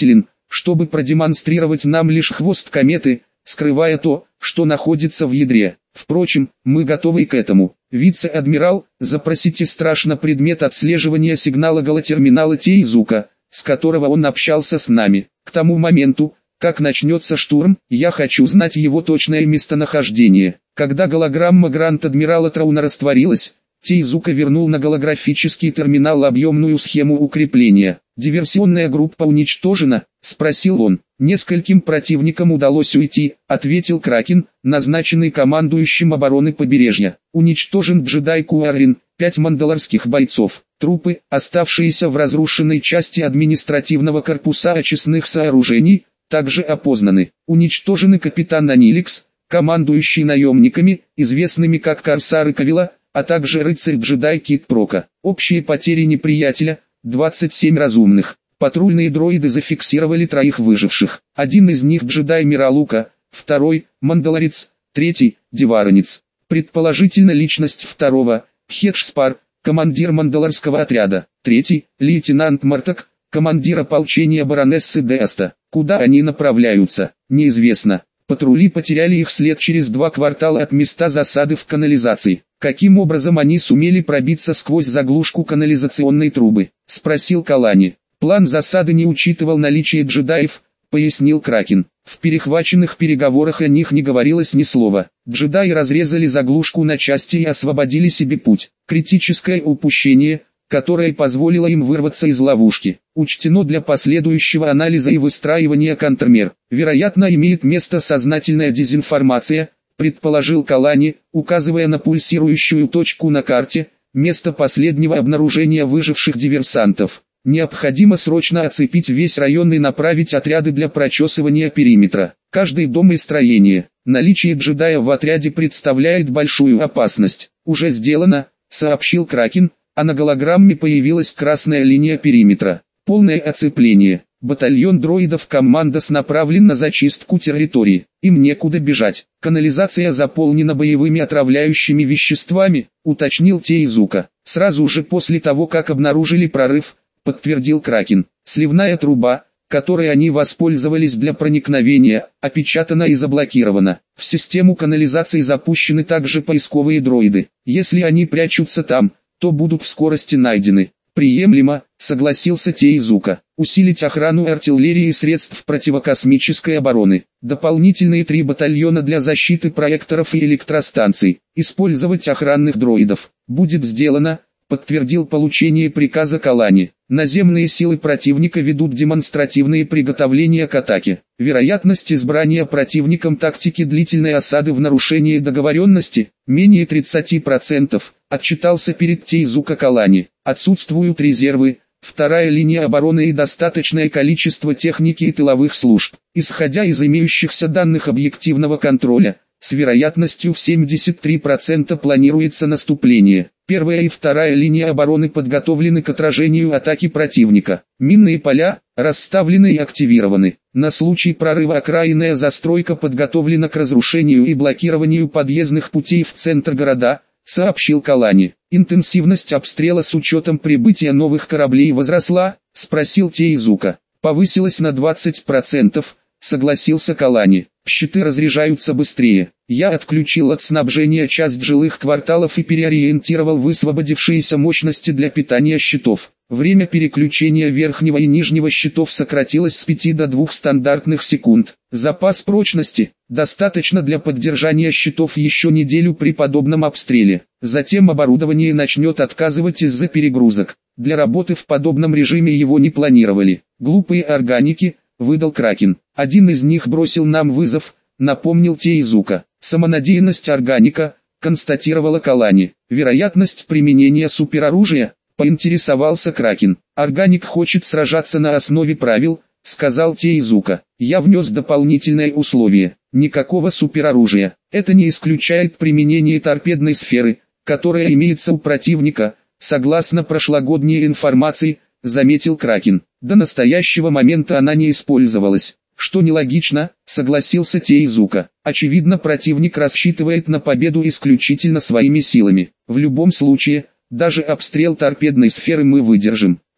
чтобы продемонстрировать нам лишь хвост кометы, скрывая то, что находится в ядре. Впрочем, мы готовы к этому. Вице-адмирал, запросите страшно предмет отслеживания сигнала голотерминала Теизука, с которого он общался с нами. К тому моменту, как начнется штурм, я хочу знать его точное местонахождение. Когда голограмма Гранд-адмирала Трауна растворилась, Теизука вернул на голографический терминал объемную схему укрепления. «Диверсионная группа уничтожена?» – спросил он. «Нескольким противникам удалось уйти», – ответил Кракен, назначенный командующим обороны побережья. «Уничтожен джедай Куаррин, пять мандалорских бойцов. Трупы, оставшиеся в разрушенной части административного корпуса очистных сооружений, также опознаны. Уничтожены капитан Аниликс, командующий наемниками, известными как Корсары Кавила, а также рыцарь-джедай Кит Прока. Общие потери неприятеля – двадцать семь разумных. Патрульные дроиды зафиксировали троих выживших. Один из них джедай Миралука, второй – мандалорец, третий – деваронец. Предположительно личность второго – Хедшспар, командир мандалорского отряда. Третий – лейтенант Мартак, командир ополчения баронессы Деаста. Куда они направляются, неизвестно. Патрули потеряли их след через два квартала от места засады в канализации. Каким образом они сумели пробиться сквозь заглушку канализационной трубы? Спросил Калани. План засады не учитывал наличие джедаев, пояснил Кракен. В перехваченных переговорах о них не говорилось ни слова. Джедаи разрезали заглушку на части и освободили себе путь. Критическое упущение, которое позволило им вырваться из ловушки, учтено для последующего анализа и выстраивания контрмер. Вероятно, имеет место сознательная дезинформация, предположил Калани, указывая на пульсирующую точку на карте, место последнего обнаружения выживших диверсантов. Необходимо срочно оцепить весь район и направить отряды для прочесывания периметра. Каждый дом и строение. Наличие джедая в отряде представляет большую опасность. Уже сделано, сообщил Кракен, а на голограмме появилась красная линия периметра. Полное оцепление. Батальон дроидов «Командос» направлен на зачистку территории. Им некуда бежать. Канализация заполнена боевыми отравляющими веществами, уточнил Теизука. Сразу же после того, как обнаружили прорыв, подтвердил Кракен. Сливная труба, которой они воспользовались для проникновения, опечатана и заблокирована. В систему канализации запущены также поисковые дроиды. Если они прячутся там, то будут в скорости найдены. Приемлемо, согласился Теизука. Усилить охрану артиллерии и средств противокосмической обороны. Дополнительные три батальона для защиты проекторов и электростанций. Использовать охранных дроидов. Будет сделано, подтвердил получение приказа Калани. Наземные силы противника ведут демонстративные приготовления к атаке. Вероятность избрания противником тактики длительной осады в нарушении договоренности менее тридцати процентов, отчитался перед Теизука Калани. Отсутствуют резервы, вторая линия обороны и достаточное количество техники и тыловых служб. Исходя из имеющихся данных объективного контроля, с вероятностью в семьдесят три процента планируется наступление. Первая и вторая линия обороны подготовлены к отражению атаки противника. Минные поля расставлены и активированы. На случай прорыва окраинная застройка подготовлена к разрушению и блокированию подъездных путей в центр города, сообщил Калани. Интенсивность обстрела с учетом прибытия новых кораблей возросла, спросил Теизука. Повысилась на двадцать процентов, согласился Калани. Щиты разряжаются быстрее. Я отключил от снабжения часть жилых кварталов и переориентировал высвободившиеся мощности для питания щитов. Время переключения верхнего и нижнего щитов сократилось с пяти до двух стандартных секунд. Запас прочности достаточно для поддержания щитов еще неделю при подобном обстреле. Затем оборудование начнет отказывать из-за перегрузок. Для работы в подобном режиме его не планировали. Глупые органики, выдал Кракен. Один из них бросил нам вызов, напомнил Теизука. Самонадеянность органика, констатировала Калани. Вероятность применения супероружия, поинтересовался Кракен. Органик хочет сражаться на основе правил, сказал Теизука. Я внес дополнительное условие. Никакого супероружия. Это не исключает применение торпедной сферы, которая имеется у противника, согласно прошлогодней информации, заметил Кракен. До настоящего момента она не использовалась. Что нелогично, согласился Теизука. Очевидно, противник рассчитывает на победу исключительно своими силами. В любом случае, даже обстрел торпедной сферы мы выдержим.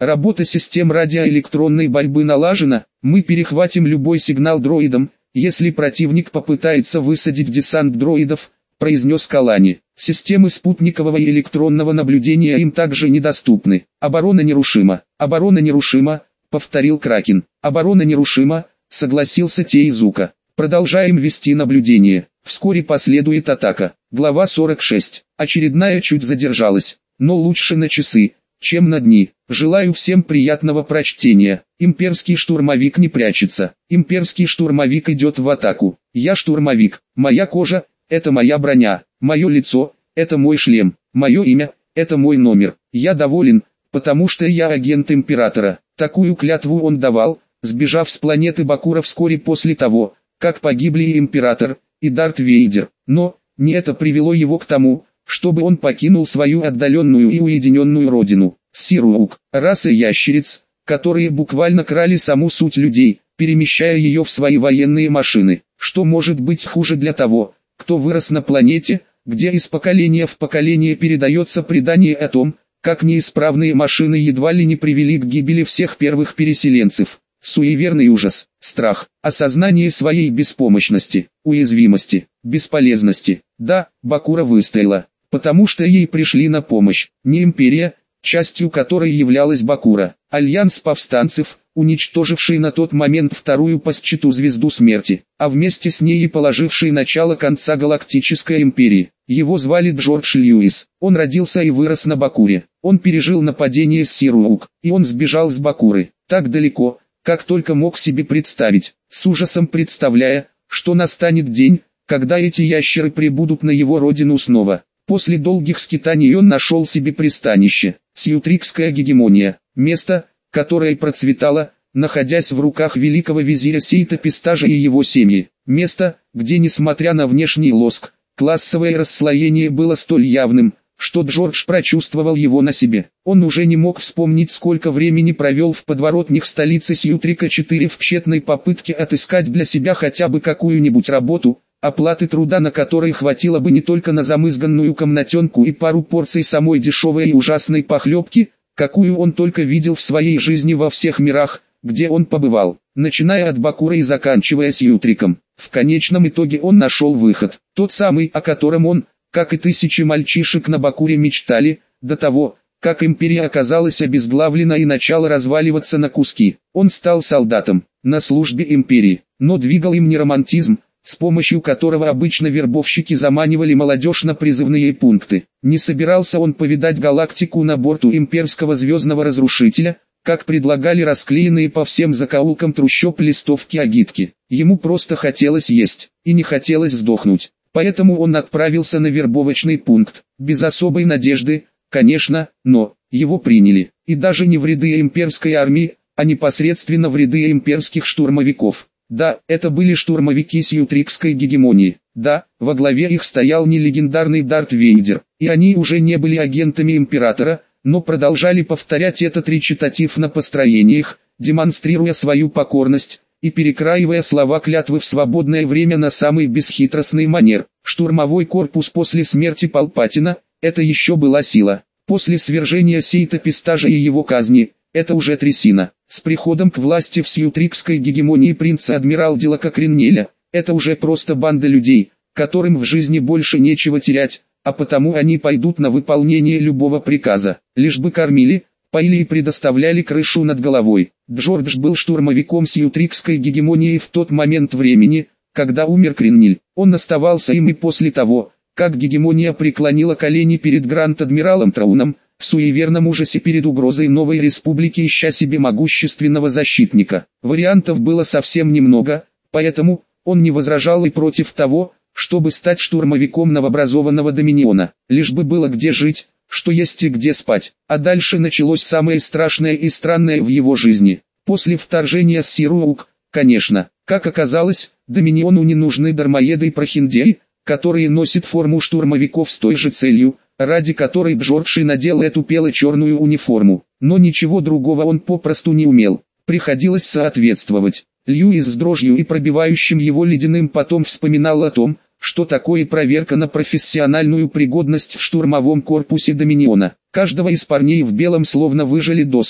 Работа систем радиоэлектронной борьбы налажена, мы перехватим любой сигнал дроидом, если противник попытается высадить десант дроидов, произнес Калани. Системы спутникового и электронного наблюдения им также недоступны. Оборона нерушима. Оборона нерушима, повторил Кракен. Оборона нерушима, согласился Теизука. Продолжаем вести наблюдение. Вскоре последует атака. Глава сорок шесть. Очередная чуть задержалась, но лучше на часы, чем на дни. Желаю всем приятного прочтения. Имперский штурмовик не прячется. Имперский штурмовик идет в атаку. Я штурмовик. Моя кожа – это моя броня. Мое лицо – это мой шлем. Мое имя – это мой номер. Я доволен, потому что я агент Императора. Такую клятву он давал, сбежав с планеты Бакура вскоре после того, как погибли и Император, и Дарт Вейдер. Но, не это привело его к тому, чтобы он покинул свою отдаленную и уединенную родину. Сируук, раса ящериц, которые буквально крали саму суть людей, перемещая ее в свои военные машины. Что может быть хуже для того, кто вырос на планете, где из поколения в поколение передается предание о том, как неисправные машины едва ли не привели к гибели всех первых переселенцев. Суеверный ужас, страх, осознание своей беспомощности, уязвимости, бесполезности. Да, Бакура выстояла, потому что ей пришли на помощь, не империя, частью которой являлась Бакура, альянс повстанцев, уничтоживший на тот момент вторую по счету звезду смерти, а вместе с ней и положивший начало конца галактической империи. Его звали Джордж Льюис, он родился и вырос на Бакуре, он пережил нападение с Сируук, и он сбежал с Бакуры, так далеко, как только мог себе представить, с ужасом представляя, что настанет день, когда эти ящеры прибудут на его родину снова. После долгих скитаний он нашел себе пристанище, Сьютрикская гегемония, место, которое процветало, находясь в руках великого визиря Сейта Пистажа и его семьи, место, где несмотря на внешний лоск, классовое расслоение было столь явным, что Джордж прочувствовал его на себе. Он уже не мог вспомнить, сколько времени провел в подворотнях столицы Сьютрика четыре в тщетной попытке отыскать для себя хотя бы какую-нибудь работу, оплаты труда на которой хватило бы не только на замызганную комнатенку и пару порций самой дешевой и ужасной похлебки, какую он только видел в своей жизни во всех мирах, где он побывал, начиная от Бакура и заканчивая Сьютриком. В конечном итоге он нашел выход, тот самый, о котором он, как и тысячи мальчишек на Бакуре, мечтали, до того, как империя оказалась обезглавлена и начала разваливаться на куски. Он стал солдатом, на службе империи, но двигал им не романтизм, с помощью которого обычно вербовщики заманивали молодежь на призывные пункты. Не собирался он повидать галактику на борту имперского звездного разрушителя, как предлагали расклеенные по всем закоулкам трущоб листовки-агитки. Ему просто хотелось есть, и не хотелось сдохнуть. Поэтому он отправился на вербовочный пункт, без особой надежды, конечно, но его приняли, и даже не в ряды имперской армии, а непосредственно в ряды имперских штурмовиков. Да, это были штурмовики Сьютрикской гегемонии. Да, во главе их стоял не легендарный Дарт Вейдер, и они уже не были агентами Императора, но продолжали повторять этот речитатив на построениях, демонстрируя свою покорность и перекраивая слова клятвы в свободное время на самый бесхитростный манер. Штурмовой корпус после смерти Палпатина – это еще была сила. После свержения Сейта Пистажа и его казни – это уже трясина. С приходом к власти в Сьютрикской гегемонии принца-адмирал Дилака Криннеля – это уже просто банда людей, которым в жизни больше нечего терять, а потому они пойдут на выполнение любого приказа, лишь бы кормили, поили и предоставляли крышу над головой. Джордж был штурмовиком Сьютрикской гегемонии в тот момент времени, когда умер Криннель. Он оставался им и после того, как гегемония преклонила колени перед Гранд-адмиралом Трауном, в суеверном ужасе перед угрозой новой республики, ища себе могущественного защитника. Вариантов было совсем немного, поэтому он не возражал и против того, чтобы стать штурмовиком новообразованного Доминиона, лишь бы было где жить, что есть и где спать. А дальше началось самое страшное и странное в его жизни. После вторжения с Сируук, конечно, как оказалось, Доминиону не нужны дармоеды и прохиндеи, которые носят форму штурмовиков с той же целью, ради которой Джордж и надел эту бело-черную униформу. Но ничего другого он попросту не умел, приходилось соответствовать. Льюис с дрожью и пробивающим его ледяным потом вспоминал о том, что такое проверка на профессиональную пригодность в штурмовом корпусе Доминиона. Каждого из парней в белом словно выжали досуха.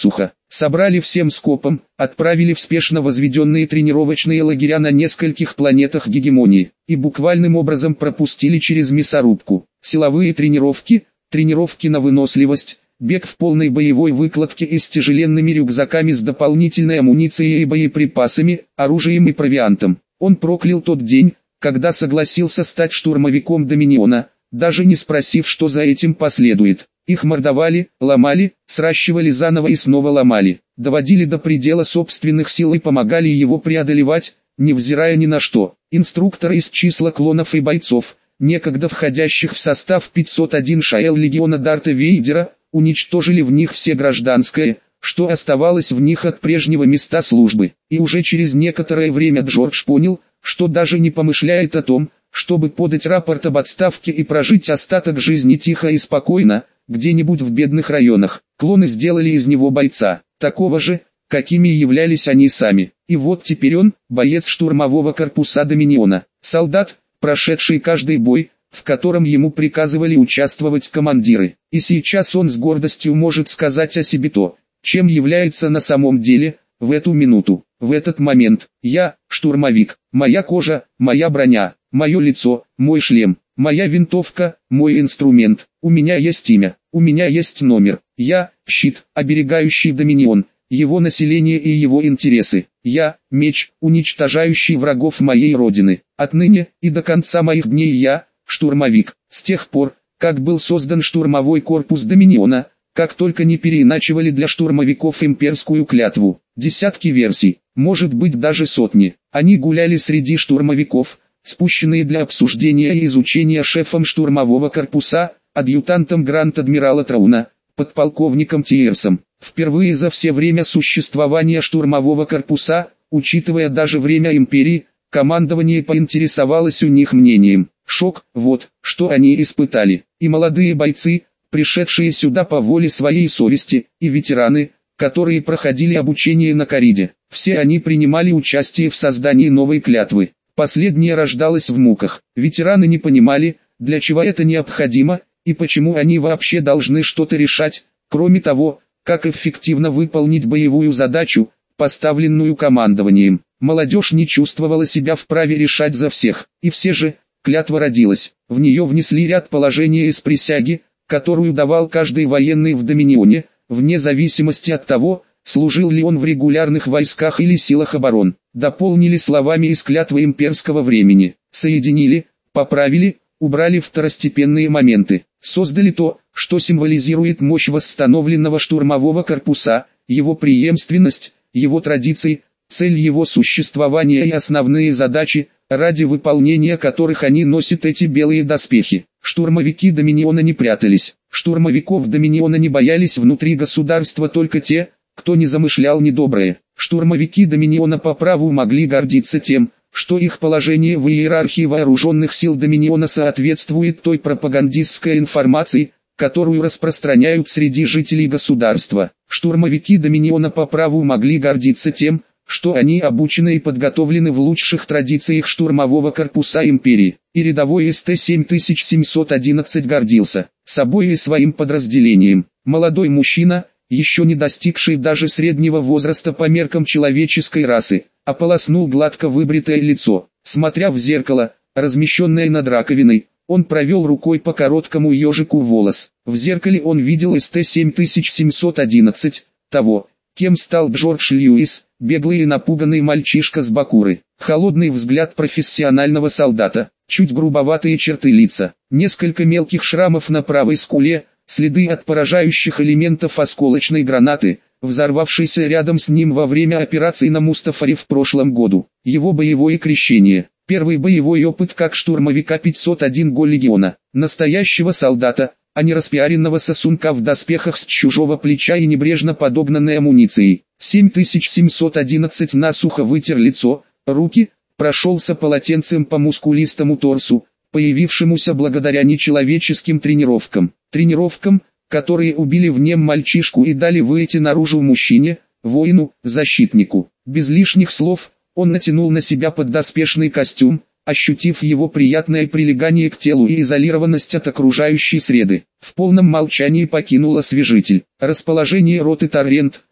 Собрали всем скопом, отправили в спешно возведенные тренировочные лагеря на нескольких планетах гегемонии, и буквальным образом пропустили через мясорубку. Силовые тренировки, тренировки на выносливость, бег в полной боевой выкладке и с тяжеленными рюкзаками с дополнительной амуницией и боеприпасами, оружием и провиантом. Он проклял тот день, когда согласился стать штурмовиком Доминиона, даже не спросив, что за этим последует. Их мордовали, ломали, сращивали заново и снова ломали, доводили до предела собственных сил и помогали его преодолевать, невзирая ни на что. Инструкторы из числа клонов и бойцов, некогда входящих в состав пятьсот один ШАЭЛ легиона Дарта Вейдера, уничтожили в них все гражданское, что оставалось в них от прежнего места службы. И уже через некоторое время Джордж понял, что даже не помышляет о том, чтобы подать рапорт об отставке и прожить остаток жизни тихо и спокойно, где-нибудь в бедных районах. Клоны сделали из него бойца, такого же, какими являлись они сами. И вот теперь он, боец штурмового корпуса Доминиона, солдат, прошедший каждый бой, в котором ему приказывали участвовать командиры. И сейчас он с гордостью может сказать о себе то, чем является на самом деле, в эту минуту, в этот момент. Я, штурмовик, моя кожа, моя броня, мое лицо, мой шлем, моя винтовка, мой инструмент, у меня есть имя, у меня есть номер, я, щит, оберегающий Доминион, его население и его интересы, я, меч, уничтожающий врагов моей родины, отныне и до конца моих дней я, штурмовик. С тех пор, как был создан штурмовой корпус Доминиона, как только не переиначивали для штурмовиков имперскую клятву, десятки версий, может быть даже сотни, они гуляли среди штурмовиков, спущенные для обсуждения и изучения шефом штурмового корпуса, адъютантом Гранд-адмирала Трауна, подполковником Тиерсом. Впервые за все время существования штурмового корпуса, учитывая даже время империи, командование поинтересовалось у них мнением. Шок, вот, что они испытали. И молодые бойцы, пришедшие сюда по воле своей совести, и ветераны, которые проходили обучение на Кариде. Все они принимали участие в создании новой клятвы. Последняя рождалась в муках. Ветераны не понимали, для чего это необходимо, и почему они вообще должны что-то решать, кроме того, как эффективно выполнить боевую задачу, поставленную командованием. Молодежь не чувствовала себя вправе решать за всех, и все же, клятва родилась. В нее внесли ряд положений из присяги, которую давал каждый военный в Доминионе, вне зависимости от того, служил ли он в регулярных войсках или силах оборон. Дополнили словами из клятвы имперского времени, соединили, поправили, убрали второстепенные моменты, создали то, что символизирует мощь восстановленного штурмового корпуса, его преемственность, его традиции, цель его существования и основные задачи, ради выполнения которых они носят эти белые доспехи. Штурмовики Доминиона не прятались, штурмовиков Доминиона не боялись внутри государства только те, кто не замышлял недоброе. Штурмовики Доминиона по праву могли гордиться тем, что их положение в иерархии вооруженных сил Доминиона соответствует той пропагандистской информации, которую распространяют среди жителей государства. Штурмовики Доминиона по праву могли гордиться тем, что они обучены и подготовлены в лучших традициях штурмового корпуса империи. И рядовой эс тэ семь тысяч семьсот одиннадцать гордился собой и своим подразделением. Молодой мужчина, еще не достигший даже среднего возраста по меркам человеческой расы, ополоснул гладко выбритое лицо. Смотря в зеркало, размещенное над раковиной, он провел рукой по короткому ежику волос. В зеркале он видел эс тэ семь тысяч семьсот одиннадцать, того, кем стал Джордж Льюис, беглый и напуганный мальчишка с Бакуры. Холодный взгляд профессионального солдата, чуть грубоватые черты лица, несколько мелких шрамов на правой скуле, следы от поражающих элементов осколочной гранаты, взорвавшейся рядом с ним во время операции на Мустафаре в прошлом году. Его боевое крещение, первый боевой опыт как штурмовика пятьсот один го легиона, настоящего солдата, а не распиаренного сосунка в доспехах с чужого плеча и небрежно подогнанной амуницией. семь тысяч семьсот одиннадцать насухо вытер лицо, руки, прошелся полотенцем по мускулистому торсу, появившемуся благодаря нечеловеческим тренировкам. Тренировкам, которые убили в нем мальчишку и дали выйти наружу мужчине, воину, защитнику. Без лишних слов, он натянул на себя поддоспешный костюм, ощутив его приятное прилегание к телу и изолированность от окружающей среды. В полном молчании покинул освежитель. Расположение роты Торрент,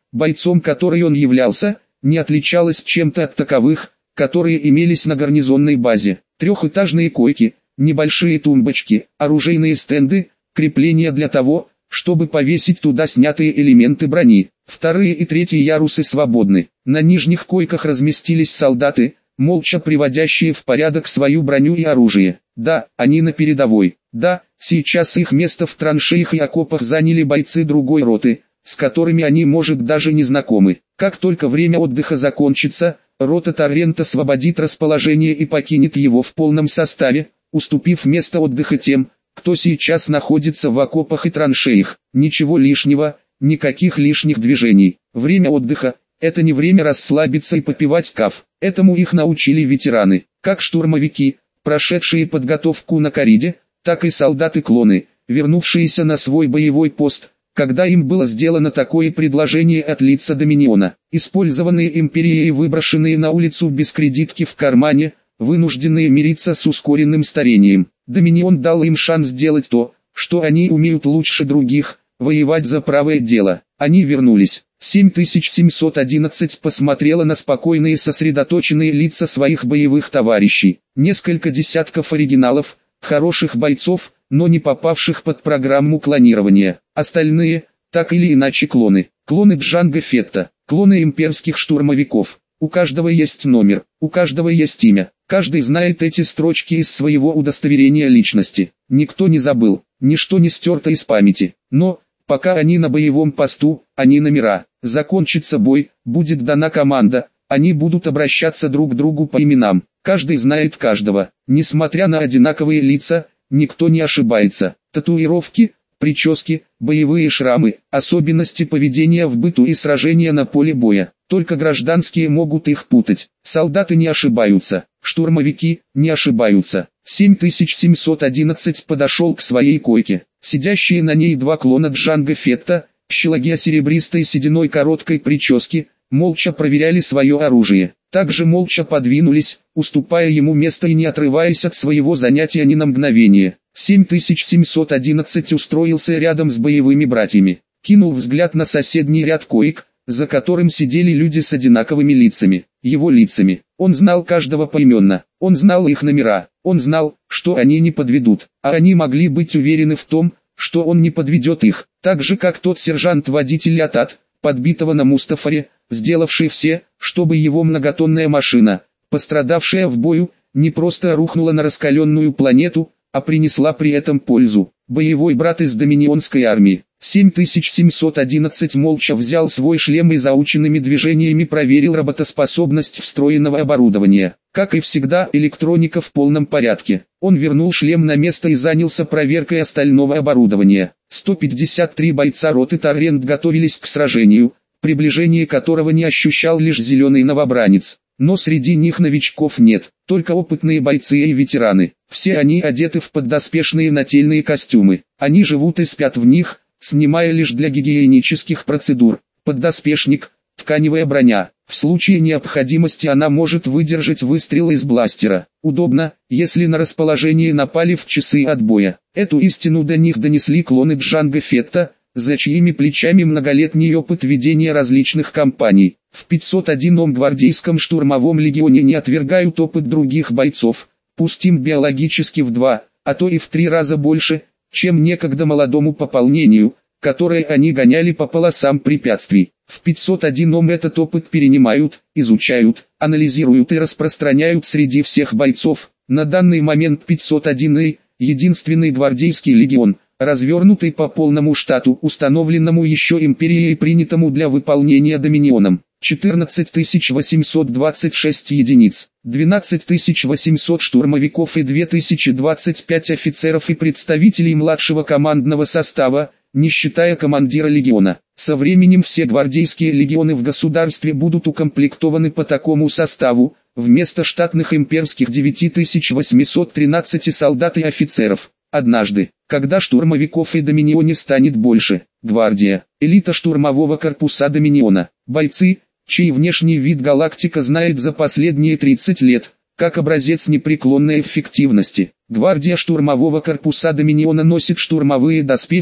бойцом, который он являлся, не отличалась чем-то от таковых, которые имелись на гарнизонной базе. Трехэтажные койки, небольшие тумбочки, оружейные стенды, крепления для того, чтобы повесить туда снятые элементы брони. Вторые и третьи ярусы свободны. На нижних койках разместились солдаты, молча приводящие в порядок свою броню и оружие. Да, они на передовой. Да, сейчас их место в траншеях и окопах заняли бойцы другой роты, с которыми они, может, даже не знакомы. Как только время отдыха закончится, рота Торрент освободит расположение и покинет его в полном составе, уступив место отдыха тем, кто сейчас находится в окопах и траншеях. Ничего лишнего, никаких лишних движений. Время отдыха – это не время расслабиться и попивать каф. Этому их научили ветераны, как штурмовики, прошедшие подготовку на Кариде, так и солдаты-клоны, вернувшиеся на свой боевой пост, когда им было сделано такое предложение от лица Доминиона. Использованные империей и выброшенные на улицу без кредитки в кармане, вынужденные мириться с ускоренным старением. Доминион дал им шанс сделать то, что они умеют лучше других, воевать за правое дело. Они вернулись. семь тысяч семьсот одиннадцать посмотрела на спокойные сосредоточенные лица своих боевых товарищей. Несколько десятков оригиналов, хороших бойцов, но не попавших под программу клонирования. Остальные, так или иначе клоны. Клоны Джанго Фетта, клоны имперских штурмовиков. У каждого есть номер, у каждого есть имя. Каждый знает эти строчки из своего удостоверения личности. Никто не забыл, ничто не стерто из памяти. Но, пока они на боевом посту, они номера. Закончится бой, будет дана команда, они будут обращаться друг к другу по именам. Каждый знает каждого. Несмотря на одинаковые лица, никто не ошибается. Татуировки, прически, боевые шрамы, особенности поведения в быту и сражения на поле боя. Только гражданские могут их путать. Солдаты не ошибаются, штурмовики не ошибаются. семь тысяч семьсот одиннадцать подошел к своей койке. Сидящие на ней два клона Джанго Фетта, щелаги серебристой сединой короткой прически, молча проверяли свое оружие. Также молча подвинулись, уступая ему место и не отрываясь от своего занятия ни на мгновение. семь тысяч семьсот одиннадцать устроился рядом с боевыми братьями. Кинул взгляд на соседний ряд коек, за которым сидели люди с одинаковыми лицами, его лицами. Он знал каждого поименно, он знал их номера, он знал, что они не подведут, а они могли быть уверены в том, что он не подведет их, так же как тот сержант-водитель Атат, подбитого на Мустафаре, сделавший все, чтобы его многотонная машина, пострадавшая в бою, не просто рухнула на раскаленную планету, а принесла при этом пользу. Боевой брат из доминионской армии. семь тысяч семьсот одиннадцать молча взял свой шлем и заученными движениями проверил работоспособность встроенного оборудования. Как и всегда, электроника в полном порядке. Он вернул шлем на место и занялся проверкой остального оборудования. сто пятьдесят три бойца роты Торрент готовились к сражению, приближение которого не ощущал лишь зеленый новобранец. Но среди них новичков нет, только опытные бойцы и ветераны. Все они одеты в поддоспешные нательные костюмы. Они живут и спят в них, снимая лишь для гигиенических процедур. Поддоспешник, тканевая броня. В случае необходимости она может выдержать выстрел из бластера. Удобно, если на расположение напали в часы отбоя. Эту истину до них донесли клоны Джанго Фетта, за чьими плечами многолетний опыт ведения различных кампаний. В пятьсот одном гвардейском штурмовом легионе не отвергают опыт других бойцов, пусть им биологически в два, а то и в три раза больше, чем некогда молодому пополнению, которое они гоняли по полосам препятствий. В пятьсот одном этот опыт перенимают, изучают, анализируют и распространяют среди всех бойцов. На данный момент пятьсот один — единственный гвардейский легион, развернутый по полному штату, установленному еще империей и принятому для выполнения доминионом. четырнадцать тысяч восемьсот двадцать шесть единиц, двенадцать тысяч восемьсот штурмовиков и две тысячи двадцать пять офицеров и представителей младшего командного состава, не считая командира легиона. Со временем все гвардейские легионы в государстве будут укомплектованы по такому составу, вместо штатных имперских девять тысяч восемьсот тринадцать солдат и офицеров. Однажды, когда штурмовиков и доминионе станет больше, гвардия, элита штурмового корпуса доминиона, бойцы, чей внешний вид галактика знает за последние тридцать лет, как образец непреклонной эффективности. Гвардия штурмового корпуса доминиона носит штурмовые доспехи,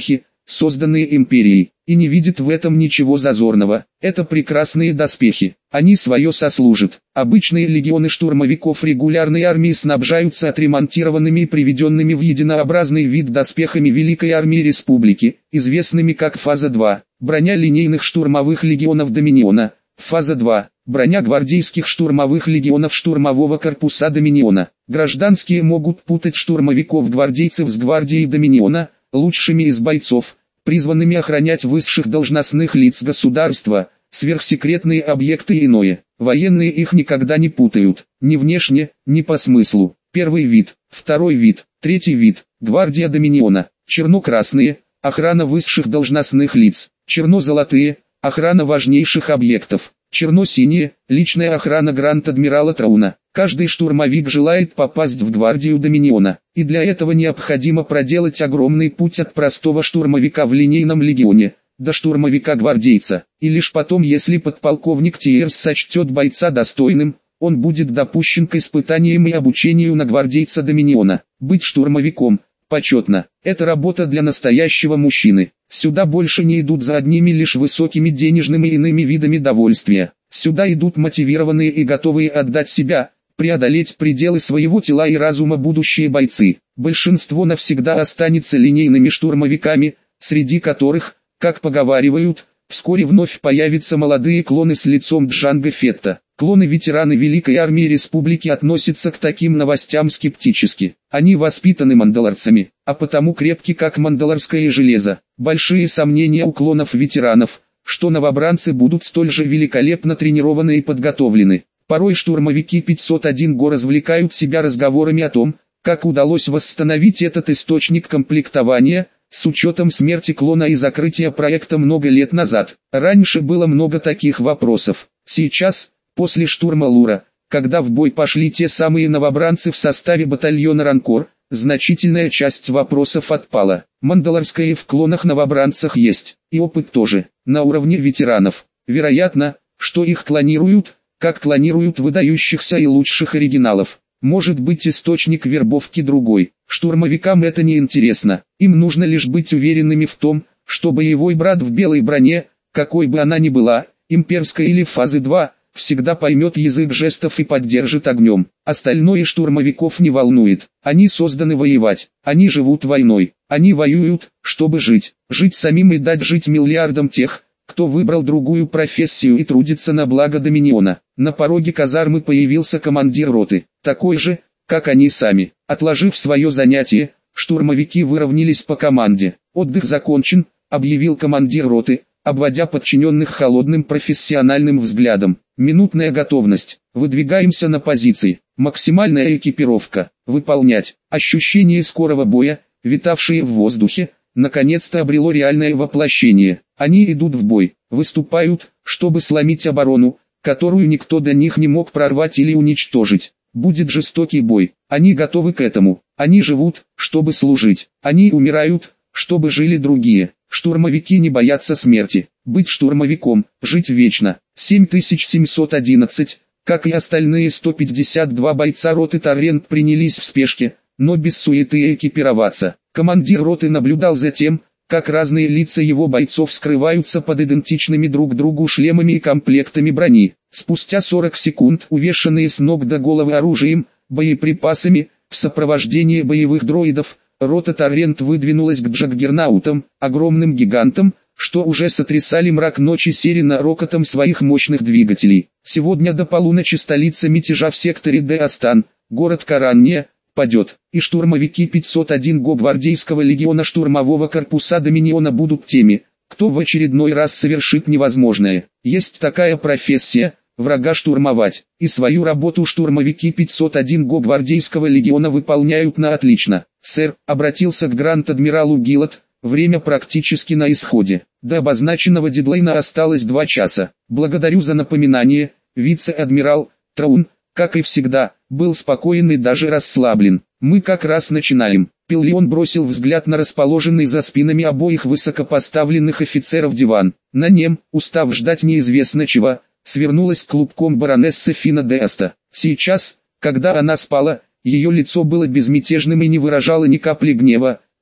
созданные империей, и не видит в этом ничего зазорного. Это прекрасные доспехи, они свое сослужат. Обычные легионы штурмовиков регулярной армии снабжаются отремонтированными и приведенными в единообразный вид доспехами Великой армии Республики, известными как Фаза два. Броня линейных штурмовых легионов Доминиона, Фаза два. Броня гвардейских штурмовых легионов штурмового корпуса Доминиона. Гражданские могут путать штурмовиков-гвардейцев с гвардией Доминиона, лучшими из бойцов, призванными охранять высших должностных лиц государства, сверхсекретные объекты и иное. Военные их никогда не путают, ни внешне, ни по смыслу. Первый вид, второй вид, третий вид, гвардия Доминиона. Черно-красные, охрана высших должностных лиц. Черно-золотые, охрана важнейших объектов. Черно-синие, личная охрана Гранд-адмирала Трауна. Каждый штурмовик желает попасть в гвардию Доминиона, и для этого необходимо проделать огромный путь от простого штурмовика в линейном легионе, до штурмовика-гвардейца, и лишь потом, если подполковник Тиерс сочтет бойца достойным, он будет допущен к испытаниям и обучению на гвардейца Доминиона. Быть штурмовиком – почетно, это работа для настоящего мужчины. Сюда больше не идут за одними лишь высокими денежными и иными видами довольствия. Сюда идут мотивированные и готовые отдать себя, преодолеть пределы своего тела и разума будущие бойцы. Большинство навсегда останется линейными штурмовиками, среди которых, как поговаривают, вскоре вновь появятся молодые клоны с лицом Джанго Фетта. Клоны-ветераны Великой армии Республики относятся к таким новостям скептически. Они воспитаны мандалорцами, а потому крепки как мандалорское железо. Большие сомнения у клонов-ветеранов, что новобранцы будут столь же великолепно тренированы и подготовлены. Порой штурмовики пятьсот один Го развлекают себя разговорами о том, как удалось восстановить этот источник комплектования, с учетом смерти клона и закрытия проекта много лет назад. Раньше было много таких вопросов. Сейчас, после штурма Лура, когда в бой пошли те самые новобранцы в составе батальона Ранкор, значительная часть вопросов отпала. Мандалорское в клонах-новобранцах есть, и опыт тоже, на уровне ветеранов. Вероятно, что их клонируют, как клонируют выдающихся и лучших оригиналов. Может быть, источник вербовки другой. Штурмовикам это не интересно. Им нужно лишь быть уверенными в том, что боевой брат в белой броне, какой бы она ни была, имперская или фазы два, всегда поймет язык жестов и поддержит огнем. Остальное штурмовиков не волнует. Они созданы воевать. Они живут войной. Они воюют, чтобы жить. Жить самим и дать жить миллиардам тех, кто выбрал другую профессию и трудится на благо Доминиона. На пороге казармы появился командир роты, такой же, как они сами. Отложив свое занятие, штурмовики выровнялись по команде. «Отдых закончен», — объявил командир роты, обводя подчиненных холодным профессиональным взглядом. «Минутная готовность. Выдвигаемся на позиции. Максимальная экипировка. Выполнять». Ощущение скорого боя, витавшее в воздухе, наконец-то обрело реальное воплощение. Они идут в бой, выступают, чтобы сломить оборону, которую никто до них не мог прорвать или уничтожить. Будет жестокий бой. Они готовы к этому. Они живут, чтобы служить. Они умирают, чтобы жили другие. Штурмовики не боятся смерти. Быть штурмовиком, жить вечно. семь тысяч семьсот одиннадцать, как и остальные сто пятьдесят два бойца роты Торрент принялись в спешке, но без суеты экипироваться. Командир роты наблюдал за тем, как разные лица его бойцов скрываются под идентичными друг другу шлемами и комплектами брони. Спустя сорок секунд, увешанные с ног до головы оружием, боеприпасами, в сопровождении боевых дроидов, рота Торрент выдвинулась к Джаггернаутам, огромным гигантам, что уже сотрясали мрак ночи серенно рокотом своих мощных двигателей. Сегодня до полуночи столица мятежа в секторе Де-Астан, город Каранния, падет, и штурмовики пятьсот один Го гвардейского легиона штурмового корпуса Доминиона будут теми, кто в очередной раз совершит невозможное. Есть такая профессия – врага штурмовать, и свою работу штурмовики пятьсот один Го гвардейского легиона выполняют на отлично. «Сэр», — обратился к Гранд-адмиралу Гиллот, — «время практически на исходе. До обозначенного дедлайна осталось два часа. Благодарю за напоминание». Вице-адмирал Траун, как и всегда, был спокоен и даже расслаблен. «Мы как раз начинаем». Пиллион бросил взгляд на расположенный за спинами обоих высокопоставленных офицеров диван. На нем, устав ждать неизвестно чего, свернулась клубком баронесса Фина де Аста. Сейчас, когда она спала, ее лицо было безмятежным и не выражало ни капли гнева,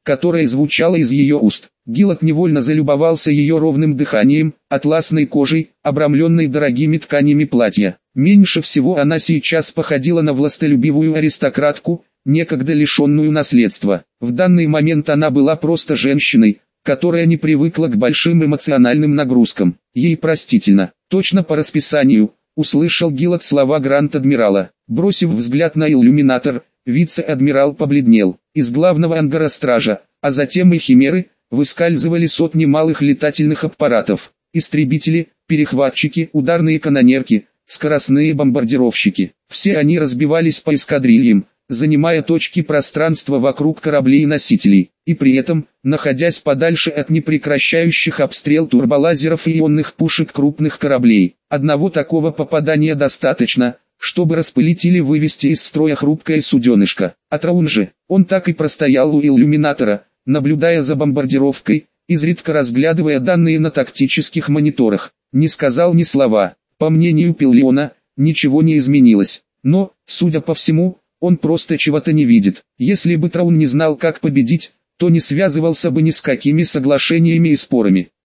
которое звучало из ее уст. Гилок невольно залюбовался ее ровным дыханием, атласной кожей, обрамленной дорогими тканями платья. Меньше всего она сейчас походила на властолюбивую аристократку, некогда лишенную наследства. В данный момент она была просто женщиной, которая не привыкла к большим эмоциональным нагрузкам. Ей простительно, точно по расписанию, услышал Гилок слова Гранд-адмирала. Бросив взгляд на иллюминатор, вице-адмирал побледнел. Из главного ангара стража, а затем и химеры, выскальзывали сотни малых летательных аппаратов. Истребители, перехватчики, ударные канонерки, скоростные бомбардировщики. Все они разбивались по эскадрильям, занимая точки пространства вокруг кораблей и носителей, и при этом, находясь подальше от непрекращающих обстрел турболазеров и ионных пушек крупных кораблей. Одного такого попадания достаточно, чтобы распылить или вывести из строя хрупкое суденышко. А Траун же, он так и простоял у иллюминатора, наблюдая за бомбардировкой, изредка разглядывая данные на тактических мониторах. Не сказал ни слова. По мнению Пиллиона, ничего не изменилось. Но, судя по всему, он просто чего-то не видит. Если бы Траун не знал, как победить, то не связывался бы ни с какими соглашениями и спорами.